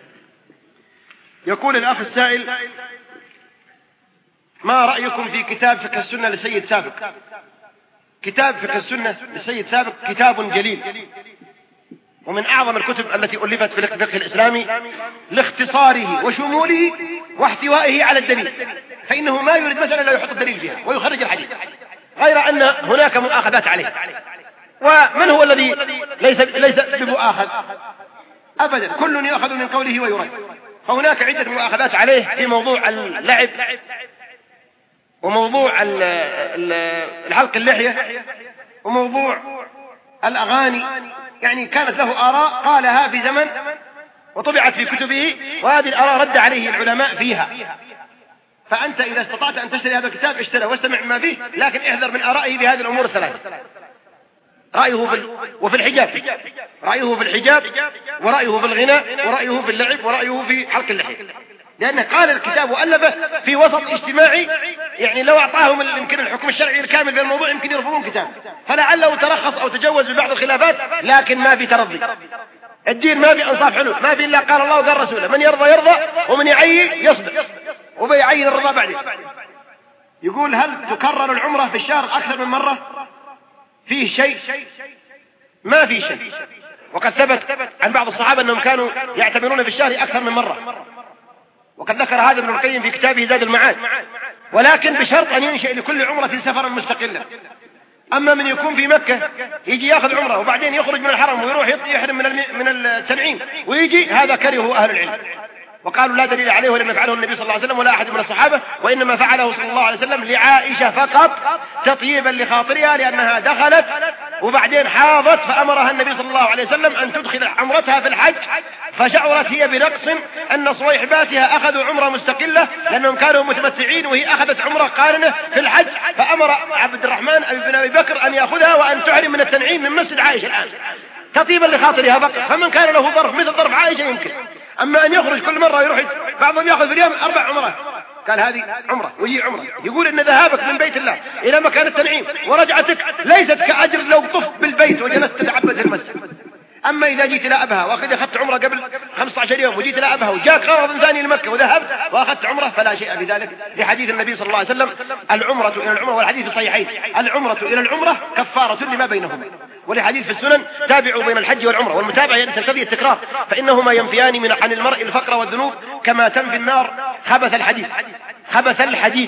يقول الأخ السائل ما رأيكم في كتاب فقه السنة لسيد سابق؟ كتاب فقه السنة لسيد سابق كتاب جليل ومن أعظم الكتب التي ألفت في الفقه الإسلامي لاختصاره وشموله واحتوائه على الدليل، فإنه ما يريد مسألة لا يحط الدليل فيها ويخرج الحديث، غير أن هناك مؤاخذات عليه. ومن هو الذي ليس بمؤاخذ أبدا؟ كل يأخذ من قوله ويرد. فهناك عدة مؤاخذات عليه في موضوع اللعب وموضوع الحلق اللحية وموضوع الأغاني، يعني كانت له آراء قالها في زمن وطبعت في كتبه، وهذه الآراء رد عليه العلماء فيها. فأنت إذا استطعت أن تشتري هذا الكتاب اشتري واستمع ما فيه، لكن احذر من آرائه بهذه الأمور الثلاثة: رأيه وفي الحجاب، رأيه في الحجاب، ورأيه في الغناء، ورأيه في اللعب، ورأيه في حلق اللحية. لأنه قال الكتاب وألفه في وسط اجتماعي، يعني لو أعطاهم يمكن الحكم الشرعي الكامل في الموضوع يمكن يرفضون كتاب، فلعله ترخص أو تجوز ببعض الخلافات، لكن ما في ترضي. الدين ما في أنصاف حلول، ما في إلا قال الله وقال رسوله، من يرضى يرضى ومن يعي يصبر وبيعين الرضا بعدين. يقول هل تكرر العمرة في الشهر أكثر من مرة؟ فيه شيء؟ ما في شيء. وقد ثبت عن بعض الصحابة أنهم كانوا يعتمرون في الشهر أكثر من مرة، وقد ذكر هذا ابن القيم في كتابه زاد المعاد، ولكن بشرط أن ينشئ لكل عمرة سفرا مستقلا. أما من يكون في مكة يجي يأخذ عمرة وبعدين يخرج من الحرم ويروح يحرم من التنعيم ويجي، هذا كرهه أهل العلم وقالوا لا دليل عليه ولم يفعله النبي صلى الله عليه وسلم ولا أحد من الصحابة، وإنما فعله صلى الله عليه وسلم لعائشة فقط تطييبا لخاطرها، لأنها دخلت وبعدين حاضت فأمرها النبي صلى الله عليه وسلم أن تدخل عمرتها في الحج، فشعرت هي بنقص أن صويحباتها أخذوا عمرة مستقلة لأنهم كانوا متمتعين، وهي أخذت عمرة قارنة في الحج، فأمر عبد الرحمن بن أبي بكر أن يأخذها وأن تحرم من التنعيم من مسجد عائشة الآن تطيبا لخاطرها بكر. فمن كان له ظرف مثل ظرف عائشة يمكن، أما أن يخرج كل مرة يروح، بعضهم يأخذ في اليوم 4 عمرات، قال هذه عمرة وهي عمرة. يقول إن ذهابك من بيت الله إلى مكان التنعيم ورجعتك ليست كأجر لو طف بالبيت وجلست تتعبد في المسجد. أما إذا جيت إلى أبها وقد أخذت عمرة قبل 15 يوم وجيت إلى أبها وجاك غرض ثاني لمكة وذهبت وأخذت عمرة فلا شيء في ذلك، لحديث النبي صلى الله عليه وسلم العمرة إلى العمرة، والحديث في الصحيحين العمرة إلى العمرة كفارة لما بينهما، ولحديث في السنن تابعوا بين الحج والعمرة، والمتابعة تقتضي التكرار فإنهما ينفيان عن المرء الفقر والذنوب كما تنفي النار خبث الحديد. خبث الحديد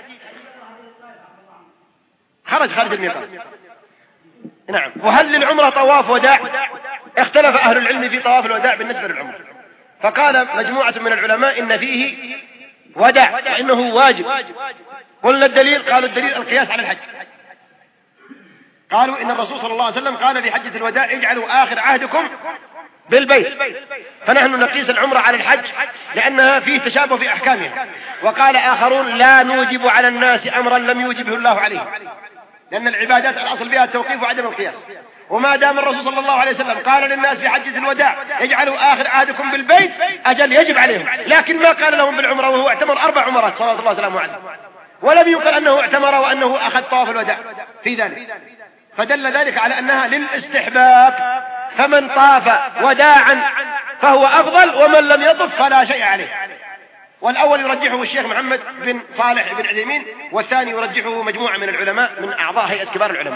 خرج الميقات. نعم. وهل للعمرة طواف وداع؟ اختلف أهل العلم في طواف الوداع بالنسبة للعمرة، فقال مجموعة من العلماء إن فيه وداع وإنه واجب. قلنا الدليل، قالوا الدليل القياس على الحج، قالوا إن الرسول صلى الله عليه وسلم قال في حجة الوداع اجعلوا آخر عهدكم بالبيت، فنحن نقيس العمرة على الحج لأنها فيه تشابه في أحكامها. وقال آخرون لا نوجب على الناس أمرا لم يوجبه الله عليه، لأن العبادات الأصل فيها التوقيف وعدم القياس، وما دام الرسول صلى الله عليه وسلم قال للناس في حجة الوداع اجعلوا آخر عهدكم بالبيت أجل يجب عليهم، لكن ما قال لهم بالعمرة، وهو اعتمر 4 عمرات صلى الله عليه وسلم، ولم يقل أنه اعتمر وأنه أخذ طواف الوداع في ذلك، فدل ذلك على أنها للاستحباب، فمن طاف وداعا فهو أفضل ومن لم يطف فلا شيء عليه. والأول يرجحه الشيخ محمد بن صالح بن عثيمين، والثاني يرجحه مجموعة من العلماء من أعضاء هيئة كبار العلماء.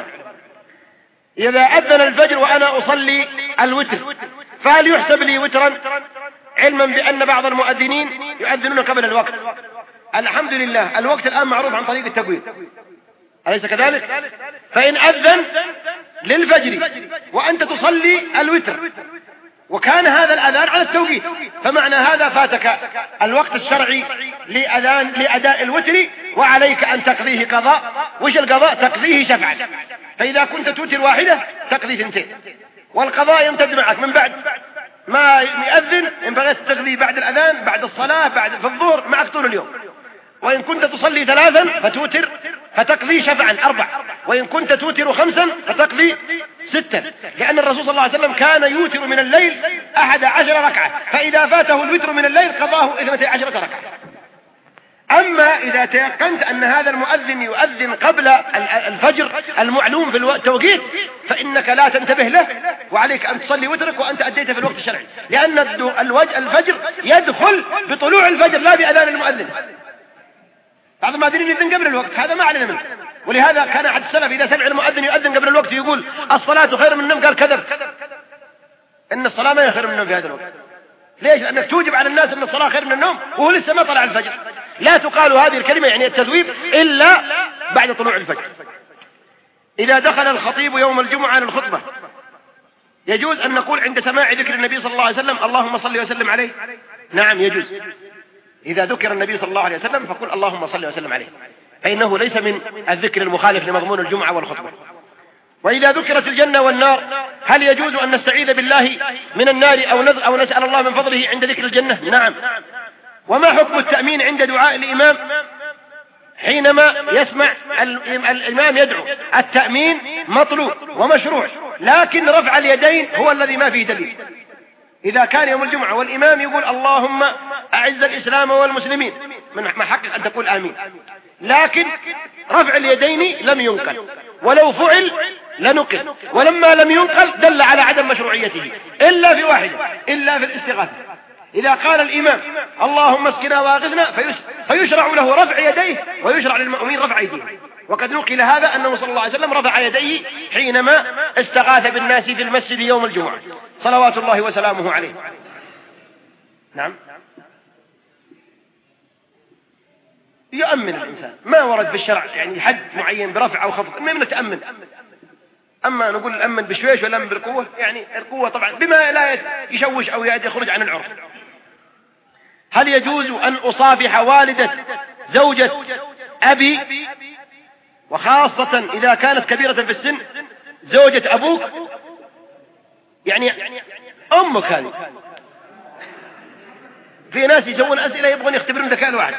إذا أذن الفجر وأنا أصلي الوتر فهل يحسب لي وترا، علما بأن بعض المؤذنين يؤذنون قبل الوقت؟ الحمد لله الوقت الآن معروف عن طريق التقويم، أليس كذلك؟ فإن أذن للفجر وأنت تصلي الوتر وكان هذا الأذان على التوقيت، فمعنى هذا فاتك الوقت الشرعي لأداء الوتر، وعليك أن تقضيه قضاء. وش القضاء؟ تقضيه شفعا، فإذا كنت توتر واحدة تقضي 2، والقضاء يمتد معك من بعد ما يؤذن، إن بغيت تقضي بعد الأذان بعد الصلاة بعد في الظهر معك طول اليوم، وإن كنت تصلي 3 فتوتر فتقضي شفعا 4، وإن كنت توتر 5 فتقضي 6، لأن الرسول صلى الله عليه وسلم كان يوتر من الليل 11 ركعة، فإذا فاته الوتر من الليل قضاه 12 ركعة. أما إذا تيقنت أن هذا المؤذن يؤذن قبل الفجر المعلوم في التوقيت فإنك لا تنتبه له، وعليك أن تصلي وترك وأنت أديت في الوقت الشرعي، لأن الفجر يدخل بطلوع الفجر لا بأذان المؤذن. بعض المؤذنين يؤذن قبل الوقت، هذا ما علينا منه، ولهذا كان أحد السلف إذا سمع المؤذن يؤذن قبل الوقت يقول الصلاة خير من النوم، قال كذب، إن الصلاة ما هي خير من النوم في هذا الوقت. ليش؟ لأنك توجب على الناس أن الصلاة خير من النوم وهو لسه ما طلع الفجر. لا تقال هذه الكلمة يعني التذويب إلا بعد طلوع الفجر. إذا دخل الخطيب يوم الجمعة للخطبة يجوز أن نقول عند سماع ذكر النبي صلى الله عليه وسلم اللهم صل وسلم عليه؟ نعم يجوز، إذا ذكر النبي صلى الله عليه وسلم فقل اللهم صل وسلم عليه، فإنه ليس من الذكر المخالف لمضمون الجمعة والخطبة. وإذا ذكرت الجنة والنار هل يجوز أن نستعيذ بالله من النار أو نسأل الله من فضله عند ذكر الجنة؟ نعم. وما حكم التأمين عند دعاء الإمام حينما يسمع الإمام يدعو؟ التأمين مطلوب ومشروع، لكن رفع اليدين هو الذي ما فيه دليل. إذا كان يوم الجمعة والإمام يقول اللهم أعز الإسلام والمسلمين من حقك أن تقول آمين، لكن رفع اليدين لم ينقل، ولو فعل لنقل، ولما لم ينقل دل على عدم مشروعيته إلا في واحدة، إلا في الاستغاثة. إذا قال الإمام اللهم اسقنا واغثنا فيشرع له رفع يديه ويشرع للمؤمنين رفع يديه، وقد نقل هذا أنه صلى الله عليه وسلم رفع يديه حينما استغاث بالناس في المسجد يوم الجمعة صلوات الله وسلامه عليه. نعم. يؤمن الإنسان، ما ورد بالشرع يعني حد معين برفع أو خفض، ما نتأمن. أما نقول الأمن بشويش ولا أمن بالقوة، يعني القوة طبعا بما لا يشوش أو يخرج عن العرف. هل يجوز أن أصافح والدة زوجة أبي، وخاصة إذا كانت كبيرة في السن زوجة أبوك يعني أمك هذه. في ناس يسوون أسئلة يبغون يختبرون ذكاء الواحد.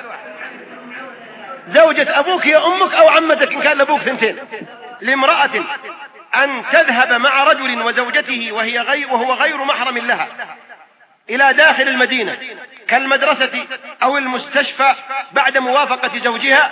زوجة أبوك هي أمك أو عمتك إن كان لأبوك ثنتين. لامرأة أن تذهب مع رجل وزوجته وهو غير محرم لها إلى داخل المدينة كالمدرسة أو المستشفى بعد موافقة زوجها،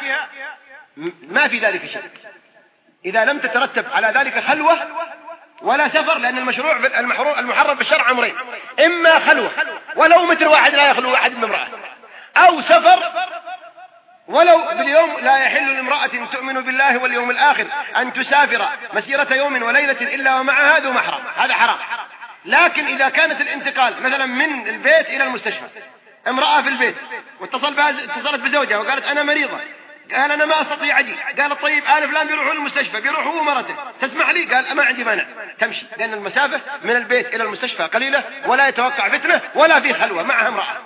ما في ذلك شيء إذا لم تترتب على ذلك خلوة ولا سفر، لأن المحرم بالشرع أمرين: إما خلوة ولو متر واحد لا يخلو واحد من امرأة، أو سفر ولو باليوم. لا يحل لامرأة تؤمن بالله واليوم الآخر أن تسافر مسيرة يوم وليلة إلا ومعها ذو محرم، هذا حرام. لكن إذا كانت الانتقال مثلا من البيت إلى المستشفى، امرأة في البيت اتصلت بزوجها وقالت أنا مريضة، قال أنا ما أستطيع أجي، قالت طيب أنا فلان بيروحوا المستشفى، بيروحوا هو ومرته، تسمح لي؟ قال ما عندي مانع، تمشي، لأن المسافة من البيت إلى المستشفى قليلة ولا يتوقع فتنة ولا في خلوة معها امرأة،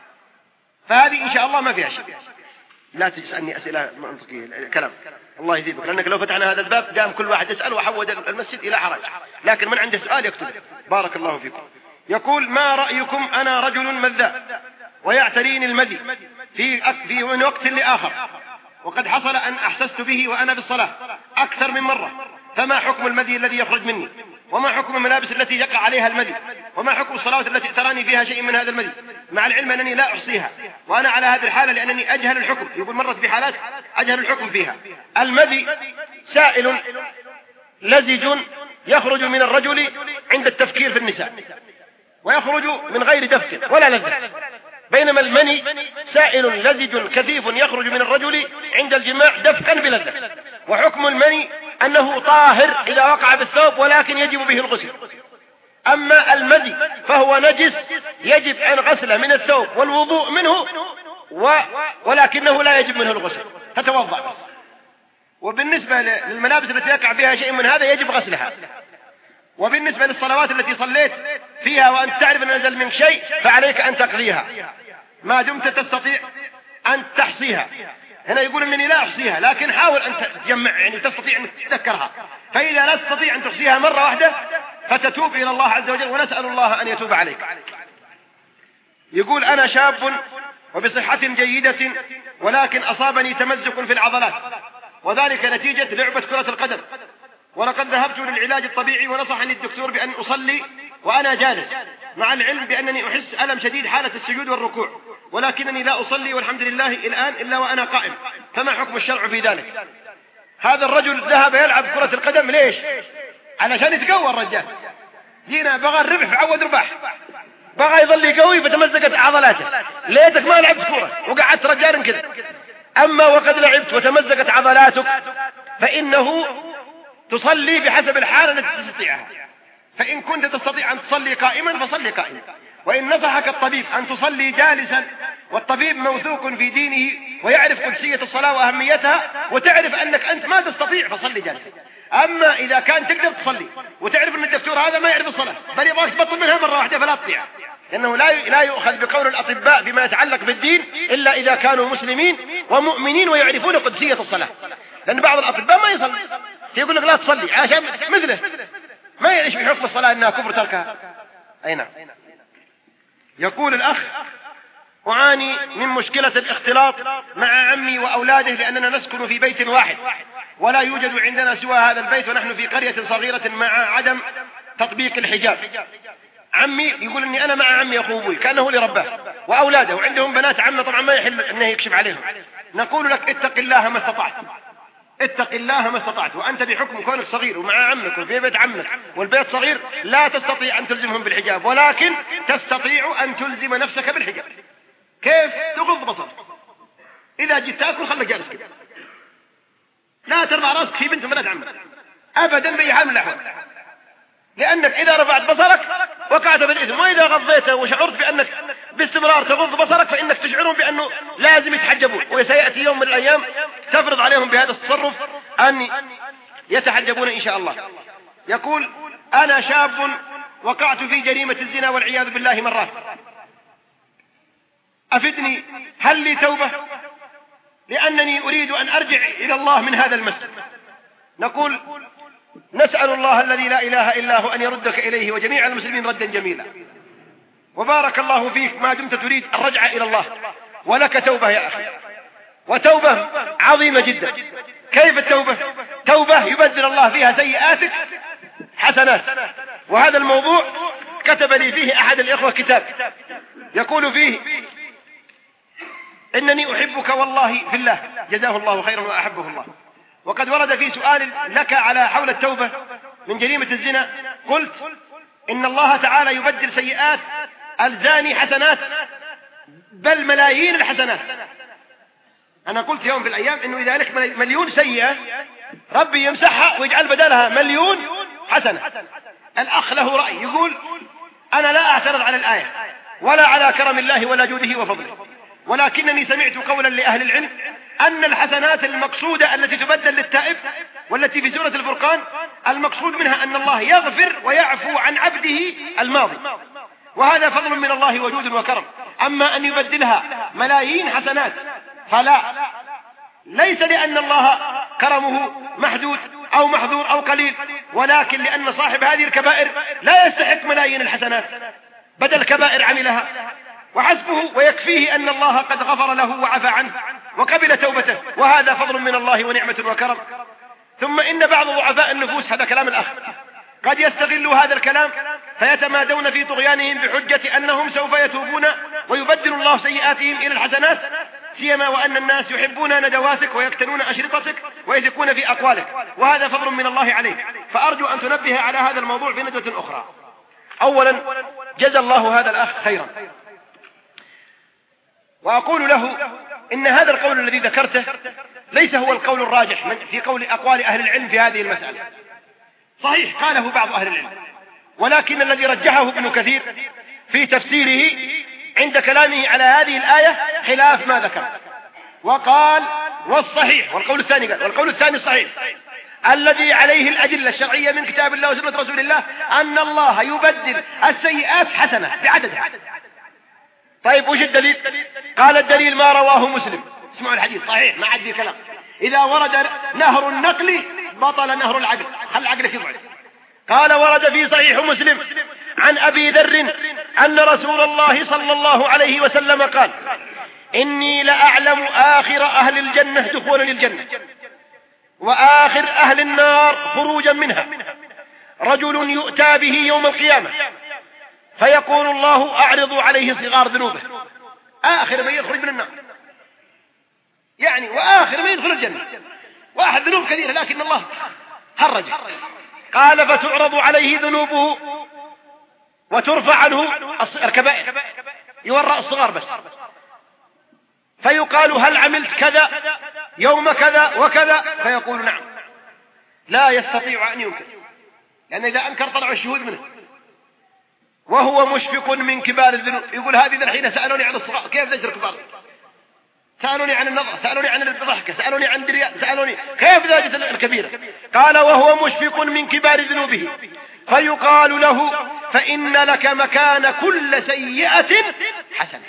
فهذه إن شاء الله ما فيها شيء. لا تسألني أسئلة منطقية كلام، الله يزيدك، لأنك لو فتحنا هذا الباب قام كل واحد يسأل وحود المسجد إلى حرج، لكن من عنده سؤال يكتب. بارك الله فيكم. يقول: ما رأيكم؟ أنا رجل مذاء ويعتريني المذي في من وقت لآخر، وقد حصل أن أحسست به وأنا بالصلاة أكثر من مرة، فما حكم المذي الذي يخرج مني؟ وما حكم الملابس التي يقع عليها المذي؟ وما حكم الصلاة التي تراني فيها شيء من هذا المذي؟ مع العلم أنني لا أحصيها وأنا على هذه الحالة لأنني أجهل الحكم. يقول مرت بحالات أجهل الحكم فيها. المذي سائل لزج يخرج من الرجل عند التفكير في النساء، ويخرج من غير دفك ولا لذة، بينما المني سائل لزج كثيف يخرج من الرجل عند الجماع دفكا بلذة. وحكم المني أنه طاهر إذا وقع بالثوب ولكن يجب به الغسل. أما المذي فهو نجس يجب أن غسله من الثوب والوضوء منه ولكنه لا يجب منه الغسل، فتوضأ بس. وبالنسبة للملابس التي يقع فيها شيء من هذا يجب غسلها. وبالنسبة للصلوات التي صليت فيها وأنت تعرف أن نزل منك شيء فعليك أن تقضيها ما دمت تستطيع أن تحصيها. هنا يقول أنني لا أحصيها، لكن حاول أن تجمع، يعني تستطيع أن تتذكرها. فإذا لا تستطيع أن تحصيها مرة واحدة فتتوب إلى الله عز وجل، ونسأل الله أن يتوب عليك. يقول: أنا شاب وبصحة جيدة، ولكن أصابني تمزق في العضلات، وذلك نتيجة لعبة كرة القدم، ولقد ذهبت للعلاج الطبيعي ونصحني الدكتور بأن أصلي وأنا جالس، مع العلم بأنني أحس ألم شديد حالة السجود والركوع، ولكنني لا أصلي والحمد لله الآن إلا وأنا قائم، فما حكم الشرع في ذلك؟ هذا الرجل ذهب يلعب كرة القدم ليش؟ علشان يتقوى الرجال. جينا بغى الربح فعود رباح، بغى يظل يقوي فتمزقت عضلاته. ليتك ما لعبت كرة وقعدت رجال كذا. أما وقد لعبت وتمزقت عضلاتك فإنه تصلي بحسب الحالة التي تستطيعها. فإن كنت تستطيع أن تصلي قائما فصلي قائما، وإن نصحك الطبيب أن تصلي جالسا، والطبيب موثوق في دينه ويعرف قدسية الصلاة وأهميتها وتعرف أنك أنت ما تستطيع فصلي جالسا. أما إذا كان تقدر تصلي وتعرف أن الدكتور هذا ما يعرف الصلاة بل يبغاك تبطل منها مرة واحدة فلا تطيع، لأنه لا يؤخذ بقول الأطباء فيما يتعلق بالدين إلا إذا كانوا مسلمين ومؤمنين ويعرفون قدسية الصلاة. لأن بعض الأطباء ما يصلي يقول لك لا تصلي عشان مثله ما يعيش بحكم الصلاة أنها كفر تركها. أي نعم. يقول الأخ: أعاني من مشكلة الاختلاط مع عمي وأولاده لأننا نسكن في بيت واحد ولا يوجد عندنا سوى هذا البيت ونحن في قرية صغيرة مع عدم تطبيق الحجاب. عمي يقول أني أنا مع عمي أخو أبوي كأنه لرباه، وأولاده وعندهم بنات عمه طبعا ما يحل أنه يكشف عليهم. نقول لك اتق الله ما استطعت، اتق الله ما استطعت، وأنت بحكم كونك صغير ومع عمك وفي بيت عمك والبيت صغير لا تستطيع أن تلزمهم بالحجاب، ولكن تستطيع أن تلزم نفسك بالحجاب. كيف؟ تغض بصرك. إذا جيت تأكل خلك جالس كده، لا ترفع راسك في بنت بنات عمك أبدا بأي حال من الأحوال، لأنك إذا رفعت بصرك وقعت بالإثم، وإذا غضيته وشعرت بأنك باستمرار تغض بصرك فإنك تشعرهم بأنه لازم يتحجبون، وسيأتي يوم من الأيام تفرض عليهم بهذا التصرف أن يتحجبون إن شاء الله. يقول: أنا شاب وقعت في جريمة الزنا والعياذ بالله مرات، أفدني، هل لي توبة؟ لأنني أريد أن أرجع إلى الله من هذا المسجد. نقول: نسأل الله الذي لا إله إلا هو أن يردك إليه وجميع المسلمين ردا جميلا. وبارك الله فيك ما دمت تريد الرجعة إلى الله، ولك توبة يا أخي، وتوبة عظيمة جدا. كيف التوبة؟ توبة يبدل الله فيها سيئاتك حسنات. وهذا الموضوع كتب لي فيه أحد الإخوة كتاب يقول فيه: إنني أحبك والله في الله، جزاه الله خيرا وأحبه الله. وقد ورد في سؤال لك على حول التوبة من جريمة الزنا، قلت إن الله تعالى يبدل سيئات الزاني حسنات، بل ملايين الحسنات. أنا قلت يوم في الأيام إنه إذا لك مليون سيئة ربي يمسحها ويجعل بدلها مليون حسنة. الأخ له رأي يقول: أنا لا أعترض على الآية ولا على كرم الله ولا جوده وفضله، ولكنني سمعت قولا لأهل العلم أن الحسنات المقصودة التي تبدل للتائب والتي في سورة الفرقان المقصود منها أن الله يغفر ويعفو عن عبده الماضي، وهذا فضل من الله وجود وكرم. أما أن يبدلها ملايين حسنات فلا، ليس لأن الله كرمه محدود أو محظور أو قليل، ولكن لأن صاحب هذه الكبائر لا يستحق ملايين الحسنات، بدل كبائر عملها، وحسبه ويكفيه أن الله قد غفر له وعفى عنه وقبل توبته، وهذا فضل من الله ونعمة وكرم. ثم إن بعض ضعفاء النفوس، هذا كلام الأخ، قد يستغلوا هذا الكلام فيتمادون في طغيانهم بحجة أنهم سوف يتوبون ويبدل الله سيئاتهم إلى الحسنات، سيما وأن الناس يحبون ندواتك ويقتنون أشرطتك ويثقون في أقوالك، وهذا فضل من الله عليك. فأرجو أن تنبه على هذا الموضوع في ندوة أخرى. أولا، جزى الله هذا الأخ خيرا، وأقول له إن هذا القول الذي ذكرته ليس هو القول الراجح في أقوال أهل العلم في هذه المسألة. صحيح قاله بعض أهل العلم، ولكن الذي رجحه ابن كثير في تفسيره عند كلامه على هذه الآية خلاف ما ذكر، وقال: والصحيح، والقول الثاني قال، والقول الثاني الصحيح الذي عليه الأدلة الشرعية من كتاب الله وسنة رسول الله أن الله يبدل السيئات حسنة بعددها. طيب وش الدليل؟ قال: الدليل ما رواه مسلم. اسمعوا الحديث صحيح ما عاد فيه كلام. إذا ورد نهر النقل بطل نهر العقل، خل عقلك يضعف. قال: ورد في صحيح مسلم عن أبي ذر أن رسول الله صلى الله عليه وسلم قال: إني لأعلم آخر أهل الجنة دخولا للجنة وآخر أهل النار خروجا منها، رجل يؤتى به يوم القيامة فيقول الله: أعرضوا عليه صغار ذنوبه، آخر ما يخرج من النار، يعني وآخر ما يدخل الجنة، واحد ذنوب كثيرة لكن الله هرجه. قال: فتعرض عليه ذنوبه وترفع عنه الكبائر، يورى الصغار بس، فيقال: هل عملت كذا يوم كذا وكذا؟ فيقول: نعم. لا يستطيع أن ينكر، لأن إذا أنكر طلعوا الشهود منه، وهو مشفق من كبار الذنوب. يقول: هذه الحين سألوني عن الصغار، كيف ذكر كبار؟ سألوني عن النظر، سألوني عن الضحكة، سألوني عن الرياء، سألوني كيف ذلك الكبيرة؟ قال: وهو مشفق من كبار ذنوبه فيقال له: فإن لك مكان كل سيئة حسنة.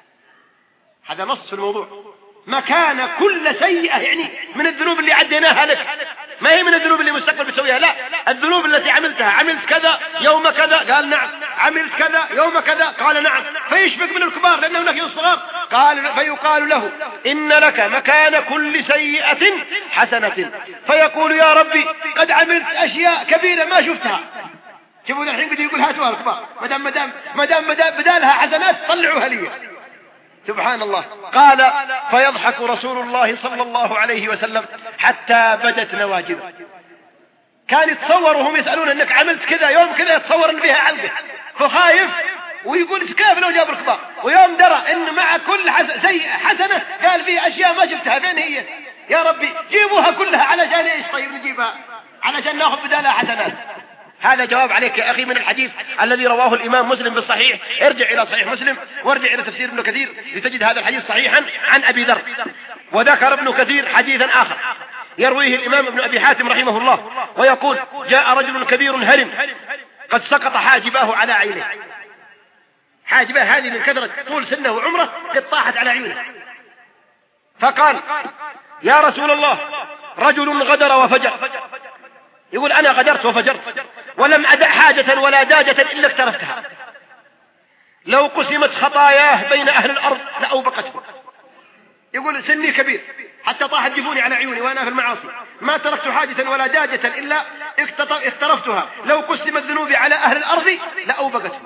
هذا نص في الموضوع، مكان كل سيئة، يعني من الذنوب اللي عديناها لك، ما هي من الذنوب اللي مستقبل بسويها، لا، الذنوب التي عملتها. عملت كذا يوم كذا، قال: نعم. عملت كذا يوم كذا، قال: نعم. فيشفق من الكبار لأنه هناك الصغار. قال: فيقال له: إن لك مكان كل سيئة حسنة. فيقول: يا ربي قد عملت أشياء كبيرة ما شفتها. شوفوا الحين بدي يقول هاتوها الكبار، مدام بدالها حسنات طلعوها لي. سبحان الله. قال: فيضحك رسول الله صلى الله عليه وسلم حتى بدت نواجذه. كان يتصور وهم يسألون انك عملت كذا يوم كذا، يتصور ان فيها علقة، فخايف ويقول كيف لو جاب الكبار. ويوم درى ان مع كل حسنة قال فيه اشياء ما شفتها، فين هي؟ يا ربي جيبوها كلها علشان ايش؟ طيب نجيبها علشان ناخذ بدالها حسنات. هذا جواب عليك يا أخي من الحديث الذي رواه الإمام مسلم بالصحيح. ارجع إلى صحيح مسلم وارجع إلى تفسير ابن كثير لتجد هذا الحديث صحيحا عن أبي ذر. وذكر ابن كثير حديثا آخر يرويه الإمام ابن أبي حاتم رحمه الله ويقول: جاء رجل كبير هرم قد سقط حاجباه على عينه. حاجباه هذه من كثرة طول سنه وعمره قد طاحت على عينه، فقال: يا رسول الله، رجل غدر وفجر، يقول أنا غدرت وفجرت ولم أدع حاجة ولا داجة إلا اقترفتها، لو قسمت خطاياه بين أهل الأرض لأوبقته. يقول سني كبير حتى طاحت جفوني على عيوني وأنا في المعاصي، ما تركت حاجة ولا داجة إلا اقترفتها، لو قسمت ذنوبي على أهل الأرض لأوبقته.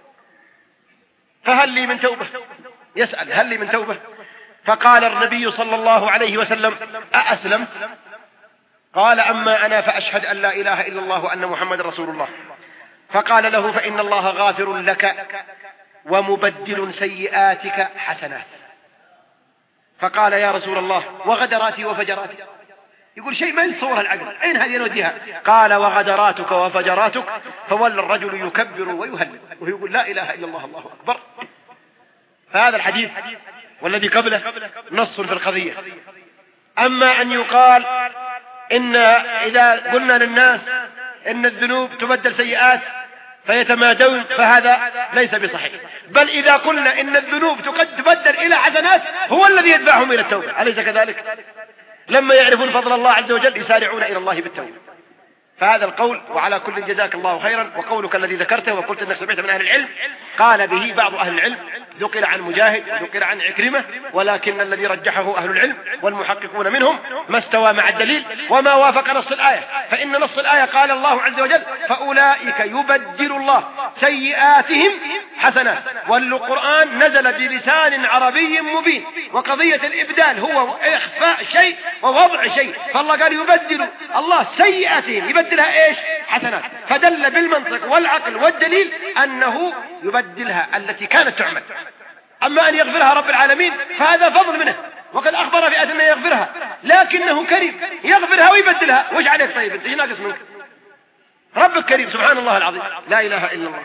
فهل لي من توبة؟ يسأل هل لي من توبة؟ فقال النبي صلى الله عليه وسلم أأسلمت؟ قال أما أنا فأشهد أن لا إله إلا الله وأن محمد رسول الله. فقال له فإن الله غافر لك ومبدل سيئاتك حسنات. فقال يا رسول الله وغدراتي وفجراتي؟ يقول شيء ما يتصور العقل، أين هذه نوديها؟ قال وغدراتك وفجراتك. فولى الرجل يكبر ويهلل ويقول لا إله إلا الله الله أكبر. فهذا الحديث والذي قبله نص في القضية. أما أن يقال إن إذا قلنا للناس إن الذنوب تبدل سيئات فيتمادون فهذا ليس بصحيح، بل إذا قلنا إن الذنوب تبدل إلى حسنات هو الذي يدفعهم إلى التوبة، أليس كذلك؟ لما يعرفون فضل الله عز وجل يسارعون إلى الله بالتوبة. فهذا القول وعلى كل جزاك الله خيرا. وقولك الذي ذكرته وقلت أنك سمعت من أهل العلم قال به بعض أهل العلم، ذكر عن مجاهد وذكر عن عكرمة، ولكن الذي رجحه أهل العلم والمحققون منهم ما استوى مع الدليل وما وافق نص الآية. فإن نص الآية قال الله عز وجل فأولئك يبدل الله سيئاتهم حسنات، والقرآن نزل بلسان عربي مبين، وقضية الإبدال هو إخفاء شيء ووضع شيء، فالله قال يبدل الله سيئاتهم، يبدلها إيش؟ حسنات. فدل بالمنطق والعقل والدليل أنه يبدلها التي كانت تعمل. أما أن يغفرها رب العالمين فهذا فضل منه، وقد أخبر في آية أنه يغفرها، لكنه كريم يغفرها ويبدلها. وش عليك طيب؟ أنت ناقص منك؟ ربك كريم سبحان الله العظيم، لا إله إلا الله.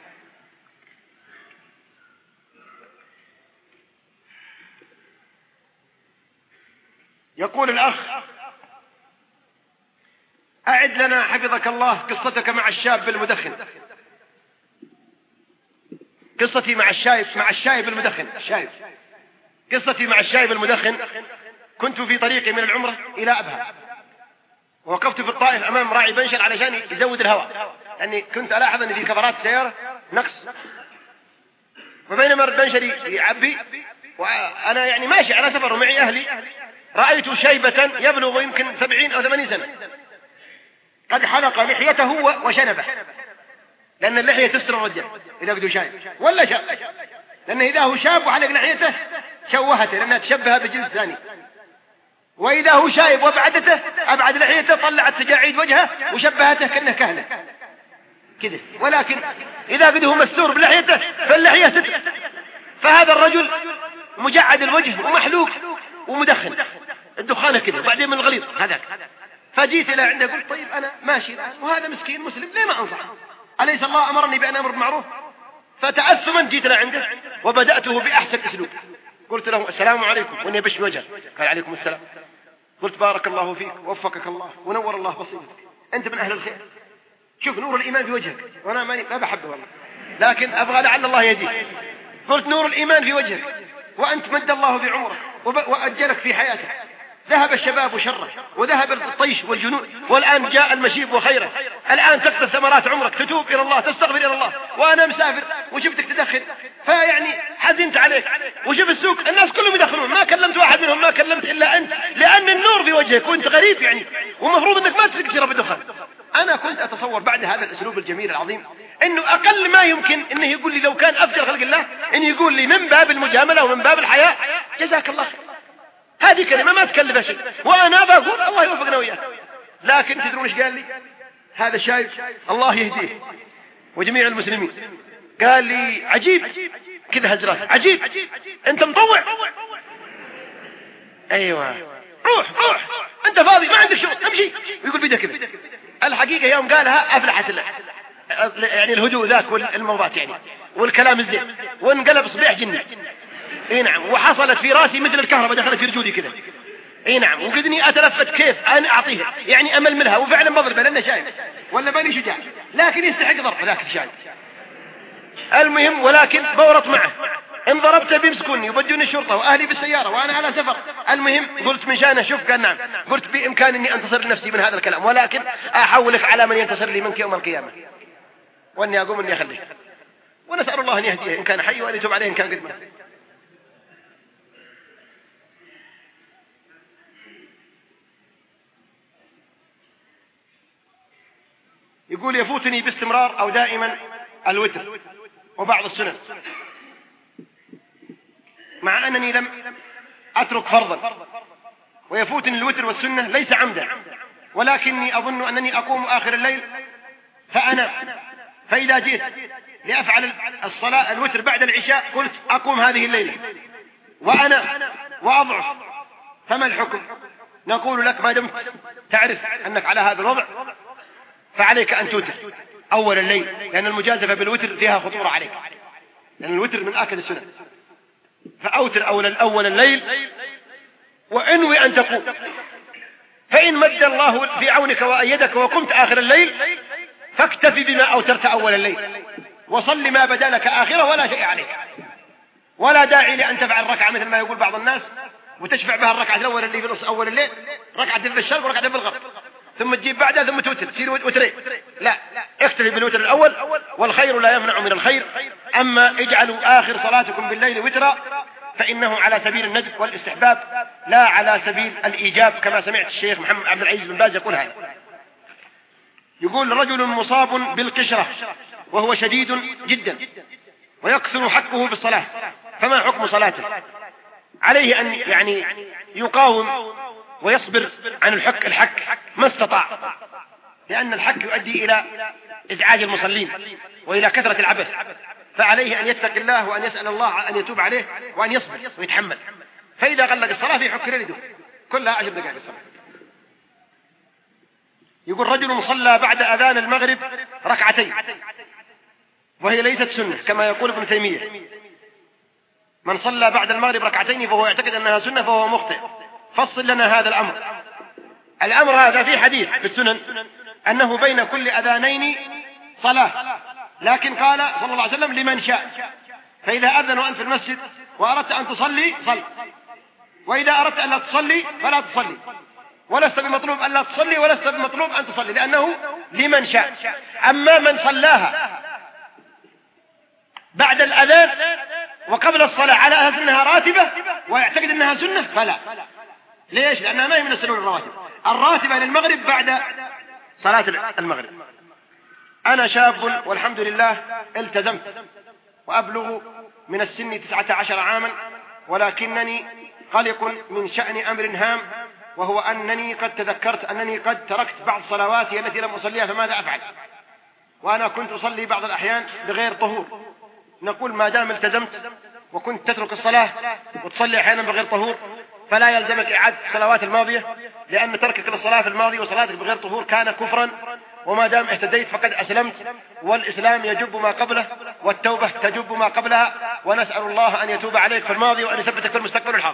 يقول الأخ أعد لنا حفظك الله قصتك مع الشاب المدخن. قصتي مع الشايب المدخن. قصتي مع الشايب المدخن، كنت في طريقي من العمرة إلى أبها، ووقفت في الطائف أمام راعي بنشر علشان يزود الهواء، لأني كنت ألاحظ أن في كفرات السيارة نقص، وبينما البنشر يعبي وأنا يعني ماشي على سفر ومعي أهلي، رأيت شيبة يبلغ يمكن 70 أو 80 سنة قد حلق لحيته وشنبه، لأن اللحية تستر الرجل إذا قدوا شايب ولا شاب، لأنه إذا هو شاب وحلق لحيته شوهته لأنها تشبه بجنس ثاني، وإذا هو شايب وابعدته أبعد لحيته طلعت تجاعيد وجهه وشبهته كأنه كهنة كده، ولكن إذا قده مستور بلحيته فاللحية ستر. فهذا الرجل مجعد الوجه ومحلوق ومدخن الدخانة كده وبعدين من الغليظ هذاك. فجيت إلى عنده قلت طيب أنا ماشي الآن وهذا مسكين مسلم ليه ما أنصحه؟ أليس الله أمرني بأن أمر بالمعروف؟ فتأثما جيت إلى عنده وبدأته بأحسن أسلوب، قلت له السلام عليكم وإني بش وجه. قال عليكم السلام. قلت بارك الله فيك ووفقك الله ونور الله بصيرتك، أنت من أهل الخير، شوف نور الإيمان في وجهك، وأنا ما بحبه والله لكن أبغى لعل الله يهديك. قلت نور الإيمان في وجهك وأنت مد الله بعمرك وأجلك في حياتك، ذهب الشباب شره وذهب الطيش والجنون، والآن جاء المشيب وخيره، الآن تقطف ثمرات عمرك، تتوب إلى الله تستغفر إلى الله، وأنا مسافر وشفتك تدخن فيعني حزنت عليك. وشوف السوق الناس كلهم يدخنون، ما كلمت واحد منهم، ما كلمت إلا أنت، لأن النور في وجهك وأنت غريب يعني، ومفروض أنك ما تشرب الدخان. أنا كنت أتصور بعد هذا الأسلوب الجميل العظيم إنه أقل ما يمكن إنه يقول لي لو كان أفجر خلق الله إنه يقول لي من باب المجاملة ومن باب الحياة جزاك الله خير، هذه كلمة ما تكلف شيء، وأنا بقول الله يوفقنا وياه. لكن تدرون إيش قال لي هذا الشايب الله يهديه وجميع المسلمين؟ قال لي عجيب كذا هزرات، عجيب أنت مطوع. أيوة روح أنت فاضي ما عندك شغل امشي، ويقول بيدك كذا. الحقيقة يوم قالها أفلحت يعني الهدوء ذاك والموضات يعني والكلام الزين، وانقلب صبيح جني. اي نعم، وحصلت في راسي مثل الكهرباء دخلت في رجولي كذا. اي نعم، وقدني اتلفت كيف انا اعطيه يعني اململها، وفعلا بضربه لانه شايف ولا بالي شجاع، لكن يستحق ضرب ذاك الشايب. المهم ولكن بورط معه إن ضربت بيمسكوني يبدوني الشرطة وأهلي بالسيارة وأنا على سفر. المهم قلت من شأنه شوف، قال نعم. قلت بإمكاني أني أنتصر لنفسي من هذا الكلام، ولكن أحولك على من ينتصر لي منك يوم القيامة، وأني أقوم أني أخليه، ونسأل الله أن يهديه إن كان حي وأن يتوب عليه إن كان قد مات. يقول يفوتني باستمرار أو دائما الوتر وبعض السنن، مع أنني لم أترك فرضا، ويفوتني الوتر والسنة ليس عمدا، ولكني أظن أنني أقوم آخر الليل فأنا، فإذا جئت لأفعل الصلاة الوتر بعد العشاء قلت أقوم هذه الليلة وأنا وأضعف، فما الحكم؟ نقول لك ما دمت تعرف أنك على هذا الوضع فعليك أن توتر أول الليل، لأن المجازفة بالوتر فيها خطورة عليك، لأن الوتر من آكد السنة. فأوتر أول الليل وانوي أن تقوم، فإن مد الله في عونك وأيدك وقمت آخر الليل فاكتفي بما أوترت أول الليل، وصل ما بدا لك آخره ولا شيء عليك، ولا داعي لأن تفعل ركعة مثل ما يقول بعض الناس وتشفع بها الركعة الأول اللي في نص أول الليل، ركعة في الشرق وركعة في الغرب، ثم تجيب بعدها ثم توتر تصير وترين. لا، اكتفي بالوتر الأول، والخير لا يمنع من الخير. أما اجعلوا آخر صلاتكم بالليل وترا فإنه على سبيل الندب والاستحباب لا على سبيل الإيجاب، كما سمعت الشيخ محمد عبد العزيز بن باز يقول هذا. يقول رجل مصاب بالقشرة وهو شديد جدا ويكثر حكه بالصلاة، فما حكم صلاته؟ عليه أن يعني يقاوم ويصبر عن الحك ما استطاع، لأن الحك يؤدي إلى إزعاج المصلين وإلى كثرة العبث، فعليه أن يتق الله وأن يسأل الله أن يتوب عليه وأن يصبر ويتحمل. فإذا غلق الصلاة في حك رده كلها 10 دقائق الصلاة. يقول رجل صلى بعد أذان المغرب ركعتين وهي ليست سنة كما يقول ابن تيمية، من صلى بعد المغرب ركعتين فهو يعتقد أنها سنة فهو مخطئ. فصل لنا هذا الأمر. الأمر هذا في حديث في السنن أنه بين كل أذانين صلاة، لكن قال صلى الله عليه وسلم لمن شاء، فإذا أذن وأنت في المسجد وأردت أن تصلي صل، وإذا أردت أن لا تصلي فلا تصلي، ولست بمطلوب أن لا تصلي ولست بمطلوب أن تصلي، لأنه لمن شاء. أما من صلاها بعد الأذان وقبل الصلاة على أساس أنها راتبة ويعتقد أنها سنة فلا. ليش؟ لأنها ما هي من السنن الرواتب، الراتبة للمغرب بعد صلاة المغرب. أنا شاب والحمد لله التزمت وأبلغ من السن 19 عاما، ولكنني قلق من شأن أمر هام، وهو أنني قد تذكرت أنني قد تركت بعض صلواتي التي لم أصليها، فماذا أفعل؟ وأنا كنت أصلي بعض الأحيان بغير طهور. نقول ما دام التزمت وكنت تترك الصلاة وتصلي أحيانا بغير طهور فلا يلزمك إعادة الصلوات الماضية، لأن تركك للصلاة في الماضي وصلاتك بغير طهور كان كفرا، وما دام اهتديت فقد أسلمت، والإسلام يجب ما قبله والتوبة تجب ما قبلها، ونسأل الله أن يتوب عليك في الماضي وأن يثبتك في المستقبل الحاضر.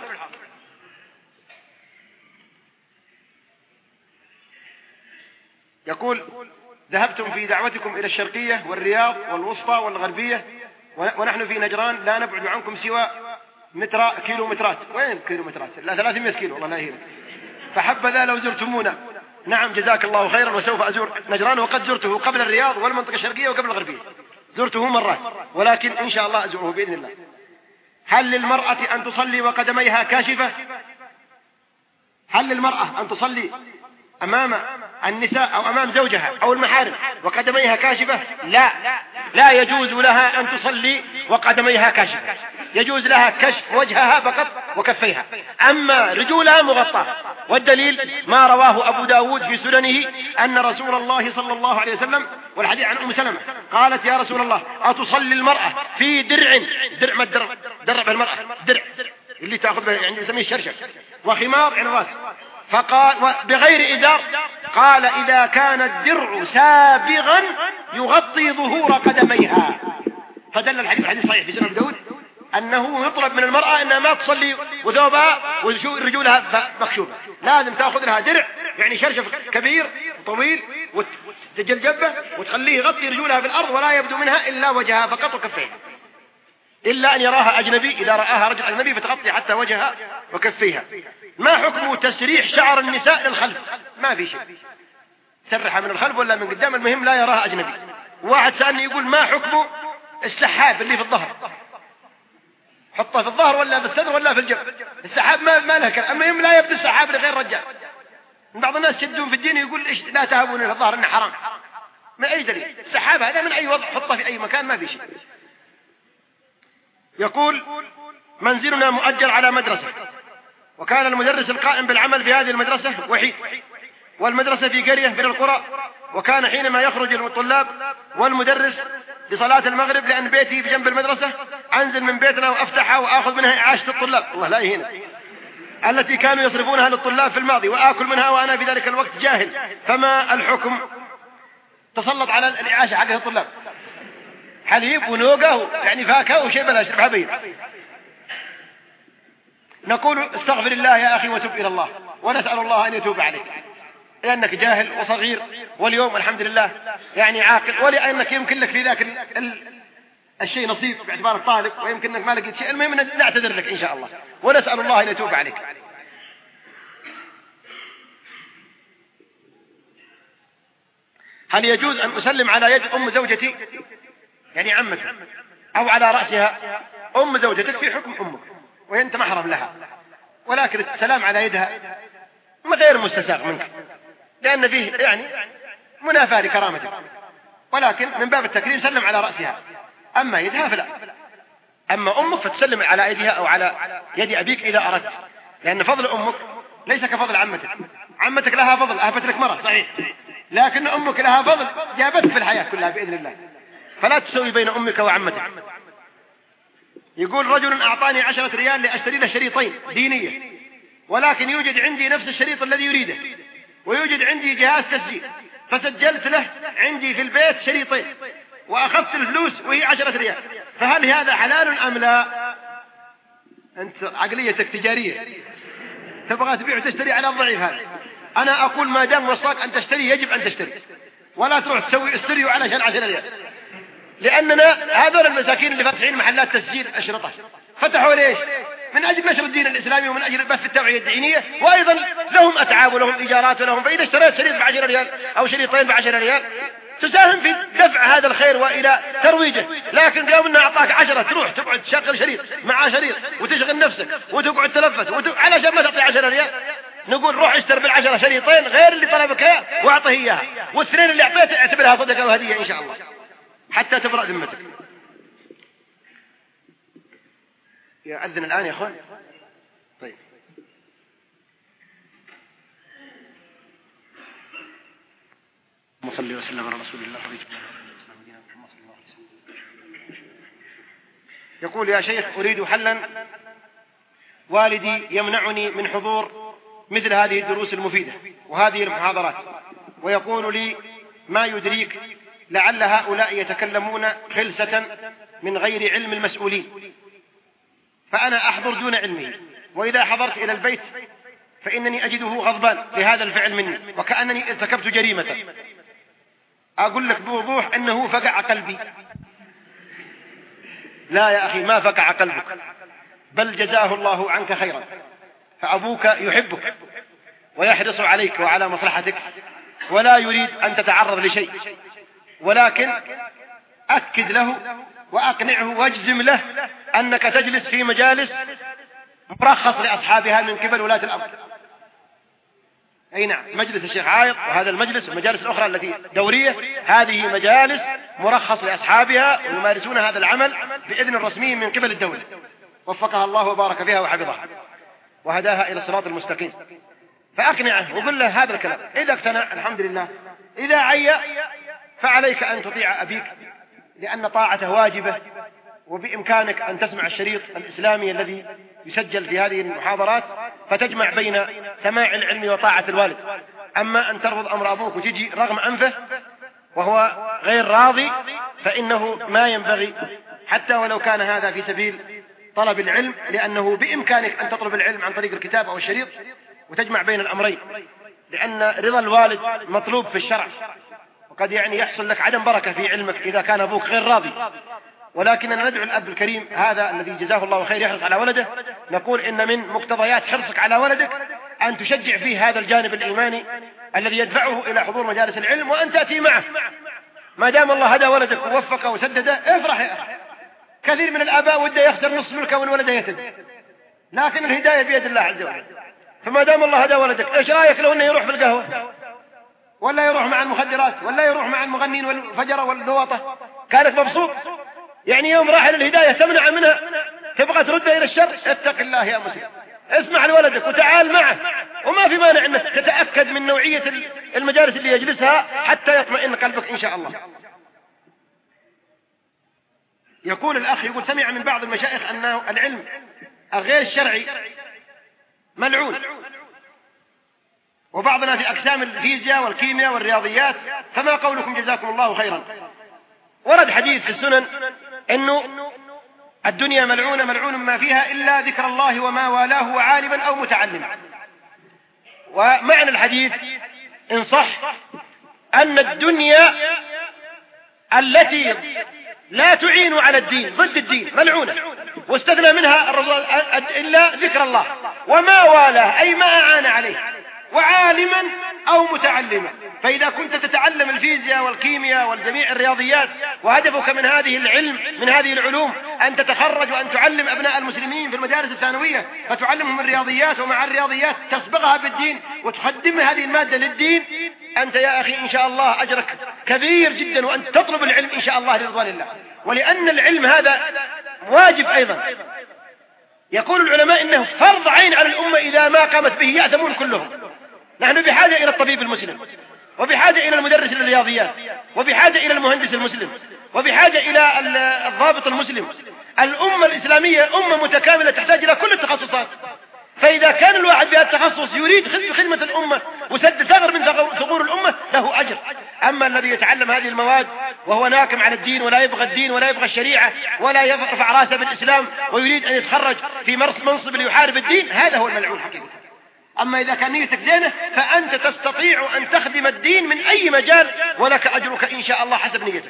يقول ذهبتم في دعوتكم إلى الشرقية والرياض والوسطى والغربية، ونحن في نجران لا نبعد عنكم سوى كيلومترات. وين كيلومترات؟ لا 300 كيلو والله لا يهلك. فحبذا لو زرتمونا. نعم جزاك الله خيرا، وسوف أزور نجران، وقد زرته قبل الرياض والمنطقة الشرقية وقبل الغربية، زرته مرات، ولكن إن شاء الله أزوره بإذن الله. هل للمرأة أن تصلي وقدميها كاشفة؟ هل للمرأة أن تصلي أمام النساء أو أمام زوجها أو المحارم وقدميها كاشفة؟ لا، لا يجوز لها أن تصلي وقدميها كاشفة، يجوز لها كشف وجهها فقط وكفيها، أما رجولها مغطاة. والدليل ما رواه أبو داود في سننه أن رسول الله صلى الله عليه وسلم، والحديث عن أم سلمة قالت يا رسول الله أتصلي المرأة في درع ما درع المرأة درع اللي تأخذ به يعني يسميه الشرشف، وخمار عن الرأس، فقال بغير إزار، قال إذا كان الدرع سابغا يغطي ظهور قدميها. فدل الحديث حديث صحيح في سنن داود أنه يطلب من المرأة أنها ما تصلي وثوبها ورجولها مكشوفة، لازم تأخذ لها درع يعني شرشف كبير طويل وتجل جبه وتخليه يغطي رجولها في الأرض ولا يبدو منها إلا وجهها فقط وكفيها. إلا أن يراها أجنبي، إذا رآها رجل أجنبي فتغطي حتى وجهها وكفيها. ما حكم تسريح شعر النساء للخلف؟ ما في شيء، سرحها من الخلف ولا من قدام، المهم لا يراها أجنبي. واحد سألني يقول ما حكم السحاب اللي في الظهر؟ حطه في الظهر ولا في الصدر ولا في الجنب؟ السحاب ما له كلام، المهم لا يبدو السحاب لغير رجال. بعض الناس يشدون في الدين يقول لا تهابون في الظهر إنه حرام. من أي دليل؟ السحاب هذا من أي وضع حطه في أي مكان ما في شيء. يقول منزلنا مؤجر على مدرسة، وكان المدرس القائم بالعمل في هذه المدرسة وحيد، والمدرسة في قرية من القرى، وكان حينما يخرج الطلاب والمدرس لصلاة المغرب لأن بيتي بجنب المدرسة أنزل من بيتنا وأفتحها وأخذ منها إعاشة الطلاب، الله لا يهينا، التي كانوا يصرفونها للطلاب في الماضي، وآكل منها وأنا في ذلك الوقت جاهل. فما الحكم؟ تسلط على الإعاشة حق الطلاب، حليب ونوقة يعني فاكهة وشيء بلا أشربها بين. نقول استغفر الله يا أخي وتب إلى الله، ونسأل الله أن يتوب عليك، لأنك جاهل وصغير، واليوم الحمد لله يعني عاقل، ولأنك يمكن لك في ذاك الشيء نصيب باعتبار الطالب، ويمكن أنك ما لقيت شيء. المهم نعتذر لك إن شاء الله، ونسأل الله أن يتوب عليك. هل يجوز أن أسلم على يد أم زوجتي يعني عمتي أو على رأسها؟ أم زوجتك في حكم أمك وأنت محرم لها، ولكن السلام على يدها غير مستساغ منك، لأن فيه يعني منافاة لكرامتك، ولكن من باب التكريم سلم على رأسها، أما يدها فلا. أما أمك فتسلم على يدها أو على يد أبيك إذا أردت، لأن فضل أمك ليس كفضل عمتك. عمتك لها فضل، أهبت لك مرة صحيح، لكن أمك لها فضل جابتك في الحياة كلها بإذن الله، فلا تسوي بين أمك وعمتك. يقول رجل أعطاني 10 ريال لأشتري له شريطين دينية، ولكن يوجد عندي نفس الشريط الذي يريده، ويوجد عندي جهاز تسجيل، فسجلت له عندي في البيت شريطين وأخذت الفلوس وهي 10 ريال، فهل هذا حلال أم لا؟ أنت عقليتك تجارية، تبغى تبيع وتشتري على الضعيف. هذا أنا أقول ما دام وصاك أن تشتري يجب أن تشتري، ولا تروح تسوي استريو علشان 10 ريال، لأننا هذول المساكين اللي فاتحين محلات تسجيل أشرطة فتحوا ليش؟ من أجل نشر الدين الإسلامي ومن أجل بث التوعية الدينية، وأيضا لهم أتعاب ولهم إيجارات ولهم، فإذا اشتريت شريط ب10 ريال أو شريطين ب10 ريال تساهم في دفع هذا الخير وإلى ترويجه. لكن قامنا أعطاك 10 تروح تقعد تشغل شريط مع شريط وتشغل نفسك وتقعد تلفت علشان ما تعطي 10 ريال. نقول روح اشتر بال10 شريطين غير اللي طلبك اياه واعطه اياها، والاثنين اللي اعطيته اعتبرها صدقة وهدية إن شاء الله حتى تبرأ ذمتك. يأذن الآن يا أخوان؟ طيب صلى الله وسلم على رسول الله. يقول يا شيخ أريد حلا، والدي يمنعني من حضور مثل هذه الدروس المفيدة وهذه المحاضرات، ويقول لي ما يدريك لعل هؤلاء يتكلمون خلسة من غير علم المسؤولين، فأنا أحضر دون علمه، وإذا حضرت إلى البيت فإنني أجده غضبان بهذا الفعل مني وكأنني ارتكبت جريمة. أقول لك بوضوح أنه فقع قلبي. لا يا أخي ما فقع قلبك، بل جزاه الله عنك خيرا، فأبوك يحبك ويحرص عليك وعلى مصلحتك ولا يريد أن تتعرض لشيء، ولكن أكد له وأقنعه واجزم له أنك تجلس في مجالس مرخص لأصحابها من قبل ولاة الأمر. أي نعم، مجلس الشيخ عايض وهذا المجلس والمجالس الأخرى التي دورية، هذه مجالس مرخص لأصحابها ويمارسون هذا العمل بإذن رسمي من قبل الدولة، وفقها الله وبارك فيها وحفظها وهداها إلى الصراط المستقيم. فأقنعه وقل له هذا الكلام، إذا اقتنع الحمد لله، إذا عي فعليك أن تطيع أبيك لأن طاعته واجبة، وبإمكانك أن تسمع الشريط الإسلامي الذي يسجل في هذه المحاضرات فتجمع بين سماع العلم وطاعة الوالد. أما أن ترفض أمر أبوك وتجي رغم أنفه وهو غير راضي فإنه ما ينبغي، حتى ولو كان هذا في سبيل طلب العلم، لأنه بإمكانك أن تطلب العلم عن طريق الكتاب أو الشريط وتجمع بين الأمرين، لأن رضا الوالد مطلوب في الشرع، وقد يعني يحصل لك عدم بركة في علمك إذا كان أبوك غير راضي، ولكننا ندعو الأب الكريم هذا الذي جزاه الله خير يحرص على ولده، نقول إن من مقتضيات حرصك على ولدك أن تشجع فيه هذا الجانب الإيماني الذي يدفعه إلى حضور مجالس العلم، وأن تأتي معه. ما دام الله هدى ولدك ووفقه وسدده افرح يا أخي. كثير من الآباء وده يخسر نصف ملكه وإن ولده يهتدي، لكن الهداية بيد الله عز وجل. فما دام الله هدى ولدك، ايش رايك لو انه يروح بالقهوة، ولا يروح مع المخدرات، ولا يروح مع المغنين والفجرة واللواطة؟ كانك مبسوط. يعني يوم راح الهداية تمنع منها، تبغى ترده إلى الشر؟ اتق الله يا مسلم، اسمع لولدك وتعال معه، وما في مانع انك تتأكد من نوعية المجالس اللي يجلسها حتى يطمئن قلبك إن شاء الله. يقول الأخ، يقول سمع من بعض المشايخ أن العلم الغير الشرعي ملعون، وبعضنا في أقسام الفيزياء والكيمياء والرياضيات، فما قولكم جزاكم الله خيرا؟ ورد حديث في السنن أنه الدنيا ملعونة، ملعون ما فيها إلا ذكر الله وما والاه وعالما أو متعلما. ومعنى الحديث إن صح أن الدنيا التي لا تعين على الدين ضد الدين ملعونة، واستثنى منها إلا ذكر الله وما والاه، أي ما أعان عليه، وعالما أو متعلما. فإذا كنت تتعلم الفيزياء والكيمياء والجميع الرياضيات، وهدفك من هذه العلم من هذه العلوم أن تتخرج وأن تعلم أبناء المسلمين في المدارس الثانوية، فتعلمهم الرياضيات، ومع الرياضيات تصبغها بالدين وتقدم هذه المادة للدين، أنت يا أخي إن شاء الله أجرك كبير جدا، وأن تطلب العلم إن شاء الله لرضوان الله. ولأن العلم هذا واجب أيضا، يقول العلماء إنه فرض عين على الأمة، إذا ما قامت به يأثمون كلهم. نحن بحاجة إلى الطبيب المسلم، وبحاجة إلى المدرس للرياضيات، وبحاجة إلى المهندس المسلم، وبحاجة إلى الضابط المسلم. الأمة الإسلامية أمة متكاملة تحتاج إلى كل التخصصات. فإذا كان الواحد بهذا التخصص يريد خدمة الأمة وسد ثغر من ثغور الأمة له أجر. أما الذي يتعلم هذه المواد وهو ناكم على الدين، ولا يبغى الدين ولا يبغى الشريعة ولا يرفع راسه بالإسلام، ويريد أن يتخرج في منصب ليحارب الدين، هذا هو الملعون حقيقة. أما إذا كان نيتك زينة فأنت تستطيع أن تخدم الدين من أي مجال، ولك أجرك إن شاء الله حسب نيتك.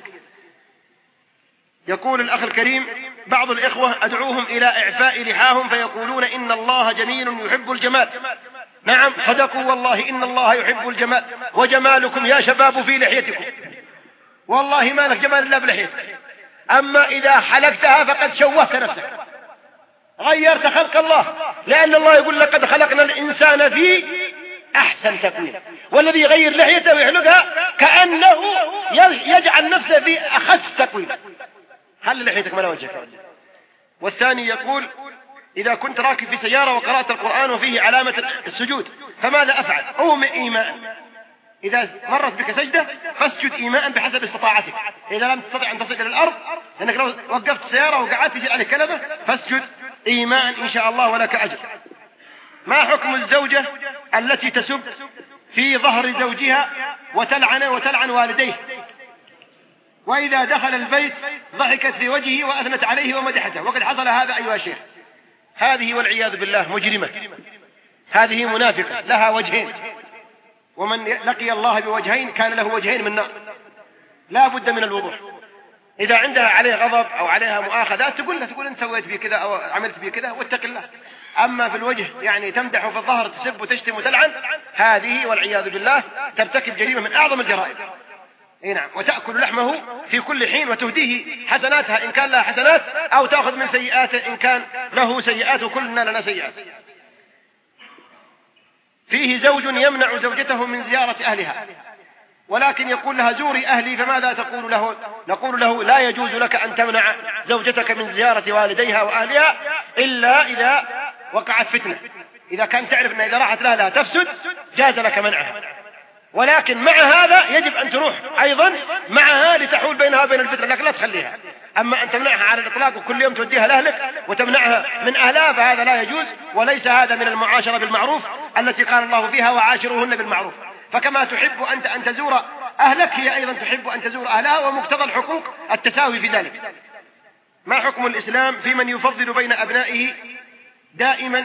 يقول الأخ الكريم: بعض الإخوة أدعوهم إلى إعفاء لحاهم فيقولون إن الله جميل يحب الجمال. نعم صدقوا والله، إن الله يحب الجمال، وجمالكم يا شباب في لحيتكم، والله ما لك جمال إلا بلحيتك. أما إذا حلقتها فقد شوهت نفسك، غيرت خلق الله، لأن الله يقول لقد خلقنا الإنسان في أحسن تقويم. والذي يغير لحيته ويحلقها كأنه يجعل نفسه في أخس تقويم. هل لحيتك ما وجهك؟ والثاني يقول: إذا كنت راكب في سيارة وقرأت القرآن وفيه علامة السجود فماذا أفعل؟ أومئ إيماء. إذا مرت بك سجدة فاسجد إيماء بحسب استطاعتك. إذا لم تستطع أن تصل إلى الأرض، لأنك لو وقفت السيارة وقعدت تجي على كلمة، فاسجد إيماء إن شاء الله ولك أجر. ما حكم الزوجة التي تسب في ظهر زوجها وتلعن والديه، وإذا دخل البيت ضحكت في وجهه وأثنت عليه ومدحته، وقد حصل هذا أيها الشيخ؟ هذه والعياذ بالله مجرمة، هذه منافقة لها وجهين، ومن لقي الله بوجهين كان له وجهين من نار. لا بد من الوضوح. إذا عندها عليه غضب أو عليها مؤاخذات تقول أنت سويت بي كذا أو عملت بي كذا واتق الله. أما في الوجه يعني تمدح، وفي الظهر تسب وتشتم وتلعن، هذه والعياذ بالله ترتكب جريمة من أعظم الجرائم. نعم، وتأكل لحمه في كل حين وتهديه حسناتها إن كان لها حسنات، أو تأخذ من سيئاته إن كان له سيئات، وكلنا لنا سيئات. فيه زوج يمنع زوجته من زيارة أهلها، ولكن يقول لها زوري أهلي، فماذا تقول له؟ نقول له: لا يجوز لك أن تمنع زوجتك من زيارة والديها وأهلها إلا إذا وقعت فتنة. إذا كان تعرف أن إذا راحت لها تفسد جاز لك منعها، ولكن مع هذا يجب أن تروح أيضا معها لتحول بينها وبين الفتنة، لكن لا تخليها. أما أن تمنعها على الإطلاق وكل يوم توديها لأهلك وتمنعها من أهلها فهذا لا يجوز، وليس هذا من المعاشرة بالمعروف التي قال الله فيها: وعاشروهن بالمعروف. فكما تحب أنت أن تزور أهلك، هي أيضا تحب أن تزور أهلها، ومقتضى الحقوق التساوي في ذلك. ما حكم الإسلام في من يفضل بين أبنائه دائما،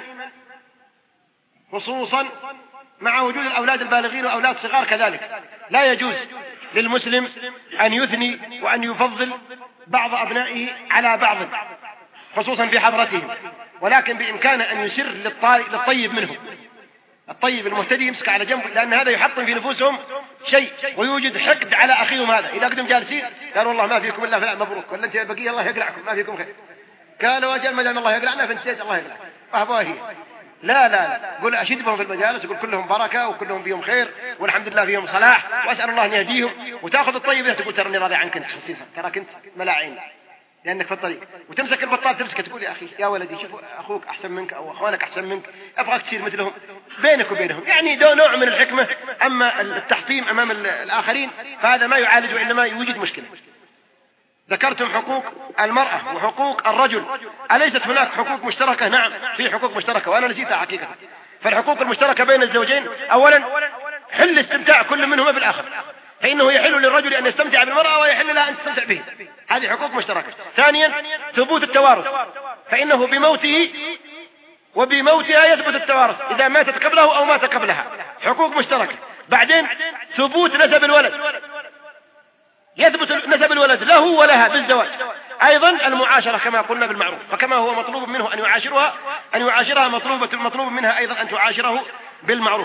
خصوصا مع وجود الأولاد البالغين وأولاد صغار كذلك؟ لا يجوز للمسلم أن يثني وأن يفضل بعض أبنائه على بعض خصوصا في حضرتهم، ولكن بإمكانه أن يسر للطيب منهم، الطيب المهتدي يمسك على جنب، لأن هذا يحطم في نفوسهم شيء ويوجد حقد على أخيهم هذا. إذا قدم جالسين قالوا والله ما فيكم إلا فلان مبروك، ولا أنت بقية الله يقلعكم ما فيكم خير، قالوا أجل ما دام الله يقلعنا فانتهيت الله يقلعك أهبوه هي. لا قل أشدهم في المجالس يقول كلهم بركة وكلهم فيهم خير والحمد لله فيهم صلاح وأسأل الله أن يهديهم، وتأخذ الطيب تقول ترى إني راضي عنك أنت خصيصا ترى كنت ملاعين لأنك في الطريق، وتمسك البطال تمسك تقول يا أخي يا ولدي شوف أخوك أحسن منك أو أخوانك أحسن منك أبغاك تصير مثلهم بينك وبينهم، يعني ده نوع من الحكمة. أما التحطيم أمام الآخرين فهذا ما يعالج وإنما يوجد مشكلة. ذكرتم حقوق المرأة وحقوق الرجل، أليست هناك حقوق مشتركة؟ نعم في حقوق مشتركة وأنا نسيتها حقيقة. فالحقوق المشتركة بين الزوجين أولا حل استمتاع كل منهما بالآخر، فإنه يحل للرجل أن يستمتع بالمرأة ويحل لها أن تستمتع به، هذه حقوق مشتركة. ثانيا ثبوت التوارث، فإنه بموته وبموتها يثبت التوارث إذا ماتت قبله أو مات قبلها، حقوق مشتركة. بعدين ثبوت نسب الولد، يثبت نسب الولد له ولها بالزواج. أيضا المعاشرة كما قلنا بالمعروف، فكما هو مطلوب منه أن يعاشرها مطلوب منها أيضا أن تعاشره بالمعروف.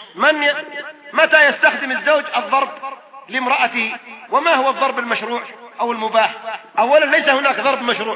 متى يستخدم الزوج الضرب لامرأته؟ وما هو الضرب المشروع أو المباح؟ أولا ليس هناك ضرب مشروع،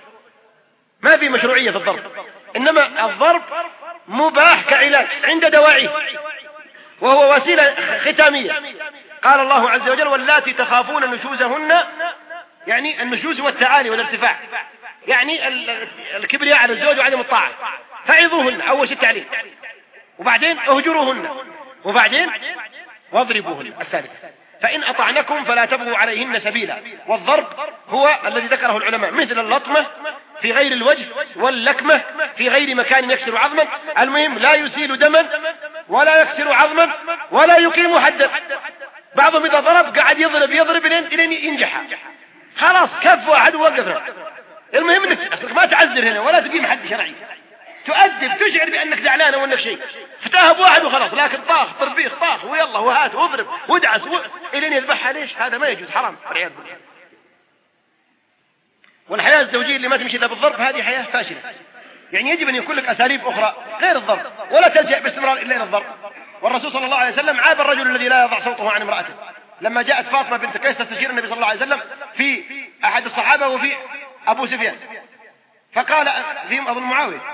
ما في مشروعية في الضرب، إنما الضرب مباح كعلاج عند دواعيه، وهو وسيلة ختامية. قال الله عز وجل واللاتي تخافون نشوزهن، يعني النشوز والتعالي والارتفاع، يعني الكبرياء على الزوج وعدم الطاعة، فعظوهن أول شيء التعليم، وبعدين اهجروهن، وبعدين واضربوهن الثالثة، فإن أطعنكم فلا تبغوا عليهن سبيلا. والضرب هو الذي ذكره العلماء مثل اللطمة في غير الوجه واللكمة في غير مكان يكسر عظما، المهم لا يسيل دما ولا يكسر عظما ولا يقيم حدا. بعضهم إذا ضرب قاعد يضرب لين ينجح، خلاص كف واحد ووقف. المهم انك ما تعذر هنا ولا تقيم حد شرعي، تؤدب تشعر بأنك زعلان وأنك شيء، فتاهب واحد وخلاص، لكن طاخ طربيخ طاخ ويلا وهات واضرب وادعس إلين يذبحها. ليش؟ هذا ما يجوز، حرام والعياذ بالله. والحياة الزوجية اللي ما تمشي إلا بالضرب هذه حياة فاشلة، يعني يجب أن يكون لك أساليب أخرى غير الضرب، ولا تلجأ باستمرار إلا إلى الضرب. والرسول صلى الله عليه وسلم عاب الرجل الذي لا يضع صوته عن امرأته لما جاءت فاطمة بنت قيس تستشير النبي صلى الله عليه وسلم في أحد الصحابة وفي أبو سفيان، فقال فيهم أظن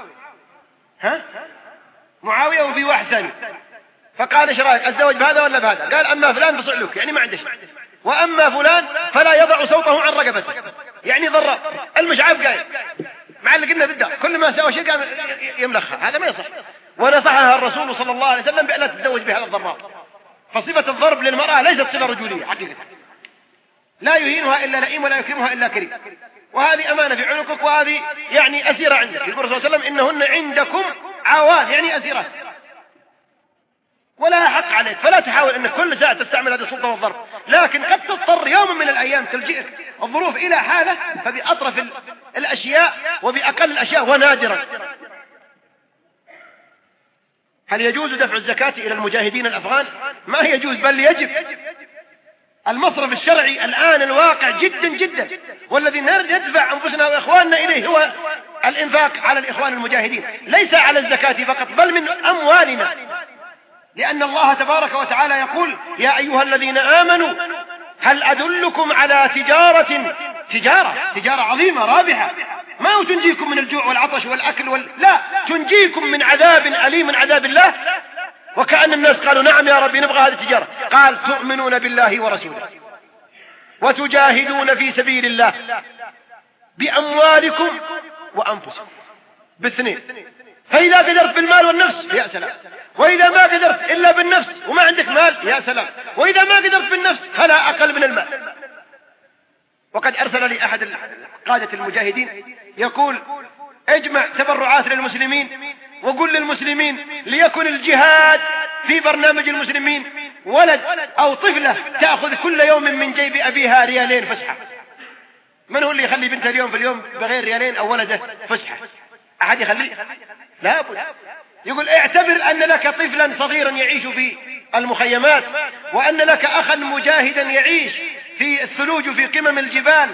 معاوية وفي واحد ثاني، فقال ايش رايك الزوج بهذا ولا بهذا؟ قال أما فلان فصعلوك، يعني ما عنده شيء، وأما فلان فلا يضع صوته عن رقبته، يعني ضرر المشعب قايل معلق لنا بالدار كل ما سوى شيء قام يملخها، هذا ما يصح. ونصحها الرسول صلى الله عليه وسلم بأن لا تتزوج بهذا الضرار. فصفة الضرب للمرأة ليست صفة رجولية حقيقة، لا يهينها إلا لئيم ولا يكرمها إلا كريم، وهذه أمانة في عنقك، وهذه يعني أسيرة عندك. يقول الرسول صلى الله عليه وسلم إنهن عندكم عوان، يعني أسيرات ولها حق عليك، فلا تحاول أنك كل ساعة تستعمل هذه السلطة والضرب، لكن قد تضطر يوم من الأيام تلجئك الظروف إلى حالة، فبأطرف الأشياء وبأقل الأشياء ونادرا. هل يجوز دفع الزكاة إلى المجاهدين الأفغان؟ ما يجوز، بل يجب. المصرف الشرعي الآن الواقع جدا جدا، والذي ندفع أنفسنا وإخواننا إليه هو الإنفاق على الإخوان المجاهدين، ليس على الزكاة فقط بل من أموالنا، لأن الله تبارك وتعالى يقول يا أيها الذين آمنوا هل أدلكم على تجارة عظيمة رابحة ما تنجيكم من الجوع والعطش والأكل لا تنجيكم من عذاب أليم من عذاب الله. وكأن الناس قالوا نعم يا ربي نبغى هذه التجارة، قال تؤمنون بالله ورسوله وتجاهدون في سبيل الله بأموالكم وأنفسكم باثنين، فإذا قدرت بالمال والنفس يا سلام، وإذا ما قدرت إلا بالنفس وما عندك مال يا سلام، وإذا ما قدرت بالنفس فلا أقل من المال. وقد أرسل لي أحد قادة المجاهدين يقول اجمع تبرعات للمسلمين وقل للمسلمين ليكن الجهاد في برنامج المسلمين، ولد أو طفلة تأخذ كل يوم من جيب أبيها ريالين فسحة. من هو اللي يخلي بنته اليوم في اليوم بغير ريالين أو ولده فسحة؟ أحد يخليه؟ لا بد. يقول اعتبر أن لك طفلا صغيرا يعيش في المخيمات، وأن لك أخا مجاهدا يعيش في الثلوج في قمم الجبال،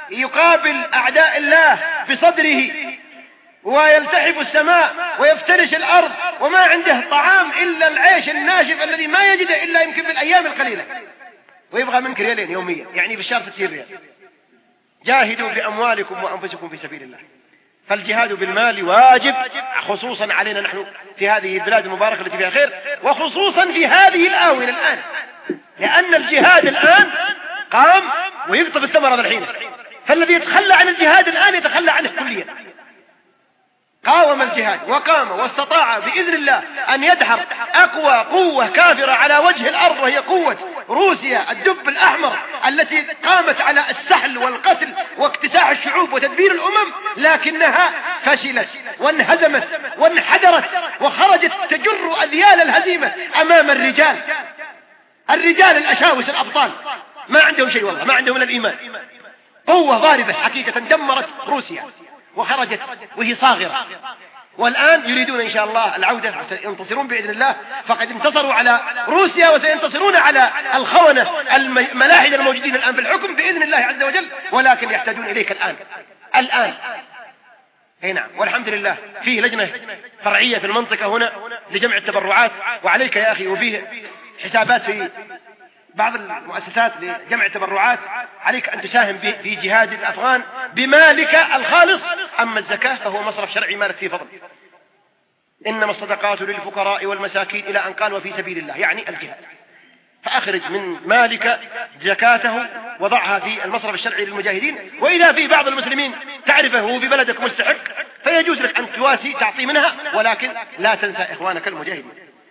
يقابل أعداء الله بصدره ويلتحف السماء ويفترش الأرض وما عنده طعام إلا العيش الناشف الذي ما يجده إلا يمكن بالأيام القليلة، ويبغى منك ريالين يوميا، يعني بالشهر 60 ريال. جاهدوا بأموالكم وأنفسكم في سبيل الله. فالجهاد بالمال واجب خصوصا علينا نحن في هذه البلاد المباركة التي فيها خير، وخصوصا في هذه الآونة الآن، لأن الجهاد الآن قام ويقطف الثمرة الحين، فالذي يتخلى عن الجهاد الآن يتخلى عنه كليا. قاوم الجهاد وقام واستطاع بإذن الله أن يدحر أقوى قوة كافرة على وجه الأرض، وهي قوة روسيا الدب الأحمر التي قامت على السحل والقتل واكتساح الشعوب وتدبير الأمم، لكنها فشلت وانهزمت وانحدرت وخرجت تجر أذيال الهزيمة أمام الرجال الأشاوس الأبطال، ما عندهم شيء والله، ما عندهم الإيمان. قوة ضاربة حقيقة دمرت روسيا وخرجت وهي صاغرة، والآن يريدون إن شاء الله العودة، سينتصرون بإذن الله، فقد انتصروا على روسيا وسينتصرون على الخونة الملاحدة الموجودين الآن في الحكم بإذن الله عز وجل، ولكن يحتاجون إليك الآن. أي نعم، والحمد لله فيه لجنة فرعية في المنطقة هنا لجمع التبرعات، وعليك يا أخي، وفيه حسابات في بعض المؤسسات لجمع التبرعات، عليك أن تساهم في جهاد الأفغان بمالك الخالص. أما الزكاة فهو مصرف شرعي مالك فيه فضل. إنما الصدقات للفقراء والمساكين إلى أن قال وفي سبيل الله، يعني الجهاد. فأخرج من مالك زكاته وضعها في المصرف الشرعي للمجاهدين، وإذا في بعض المسلمين تعرفه هو في بلدك مستحق فيجوز لك أن تواسي تعطي منها، ولكن لا تنسى إخوانك المجاهدين.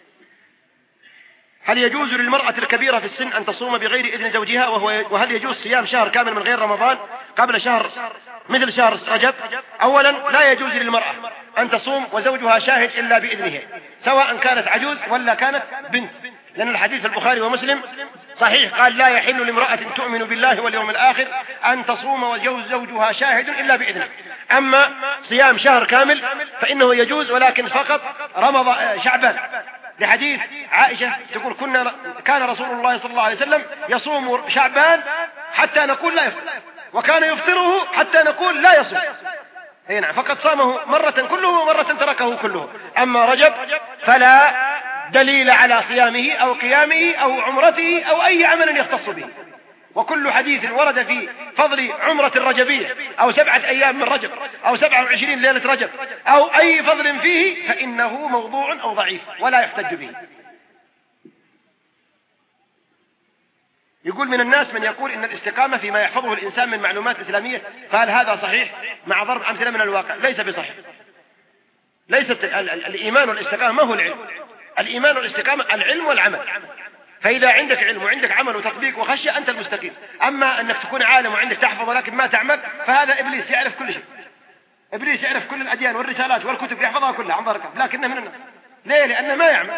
هل يجوز للمرأة الكبيرة في السن أن تصوم بغير إذن زوجها؟ وهل يجوز صيام شهر كامل من غير رمضان قبل شهر مثل شهر رجب؟ أولا، لا يجوز للمرأة أن تصوم وزوجها شاهد إلا بإذنه، سواء كانت عجوز ولا كانت بنت، لأن الحديث في البخاري ومسلم صحيح قال لا يحل لامرأة تؤمن بالله واليوم الآخر أن تصوم وزوجها شاهد إلا بإذنه. أما صيام شهر كامل فإنه يجوز، ولكن فقط رمضان شعبان، لحديث عائشة تقول كان رسول الله صلى الله عليه وسلم يصوم شعبان حتى نقول لا يفطر، وكان يفطره حتى نقول لا يصوم. نعم، فقد صامه مرة كله ومرة تركه كله. أما رجب فلا دليل على صيامه أو قيامه أو عمرته أو أي عمل يختص به، وكل حديث ورد في فضل عمرة الرجبية أو 7 أيام من رجب أو 27 ليلة رجب أو أي فضل فيه فإنه موضوع أو ضعيف ولا يحتج به. يقول من الناس من يقول إن الاستقامة فيما يحفظه الإنسان من معلومات إسلامية، فهل هذا صحيح؟ مع ضرب أمثلة من الواقع. ليس بصحيح. ليست الإيمان والاستقامة ما هو العلم. الإيمان والاستقامة العلم والعمل، فإذا عندك علم وعندك عمل وتطبيق وخشية أنت المستقيم. أما أنك تكون عالم وعندك تحفظ ولكن ما تعمل، فهذا إبليس يعرف كل شيء. إبليس يعرف كل الأديان والرسالات والكتب يحفظها كلها عن ظهر قلب، لكنه من الناس. ليه؟ لأنه ما يعمل.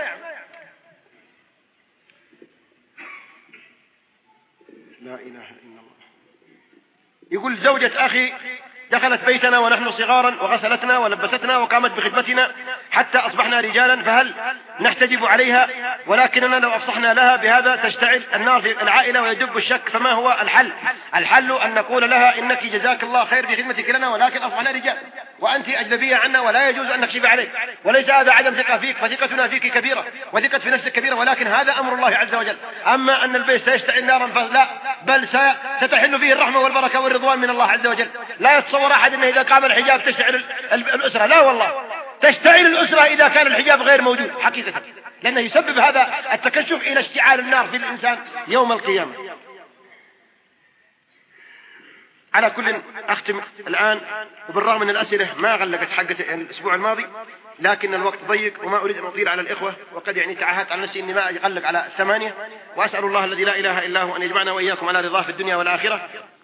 لا إله إلا الله. يقول زوجة أخي دخلت بيتنا ونحن صغارا وغسلتنا ولبستنا وقامت بخدمتنا حتى أصبحنا رجالا، فهل نحتجب عليها؟ ولكننا لو أفصحنا لها بهذا تشتعل النار في العائلة ويدب الشك، فما هو الحل؟ الحل أن نقول لها إنك جزاك الله خير بخدمتك لنا، ولكن أصبحنا رجال وأنت أجنبية عنا ولا يجوز أن نكشف عليك، وليس هذا عدم ثقة فيك، فثقتنا فيك كبيرة وثقة في نفسك كبيرة، ولكن هذا أمر الله عز وجل. أما أن البيت سيشتعل نارا فلا، بل ستحل فيه الرحمة والبركة والرضوان من الله عز وجل. لا يتصور أحد أنه إذا قام الحجاب تشتعل الأسرة، لا والله، تشتعل الأسرة إذا كان الحجاب غير موجود حقيقة، لأنه يسبب هذا التكشف إلى اشتعال النار في الإنسان يوم القيامة. على كل أختم الآن، وبالرغم من الأسئلة ما غلقت حقة الأسبوع الماضي، لكن الوقت ضيق وما أريد أن أطيل على الإخوة، وقد يعني تعهدت على نفسي أني ما أغلق على 8، وأسأل الله الذي لا إله إلا هو أن يجمعنا وإياكم على رضاه في الدنيا والآخرة.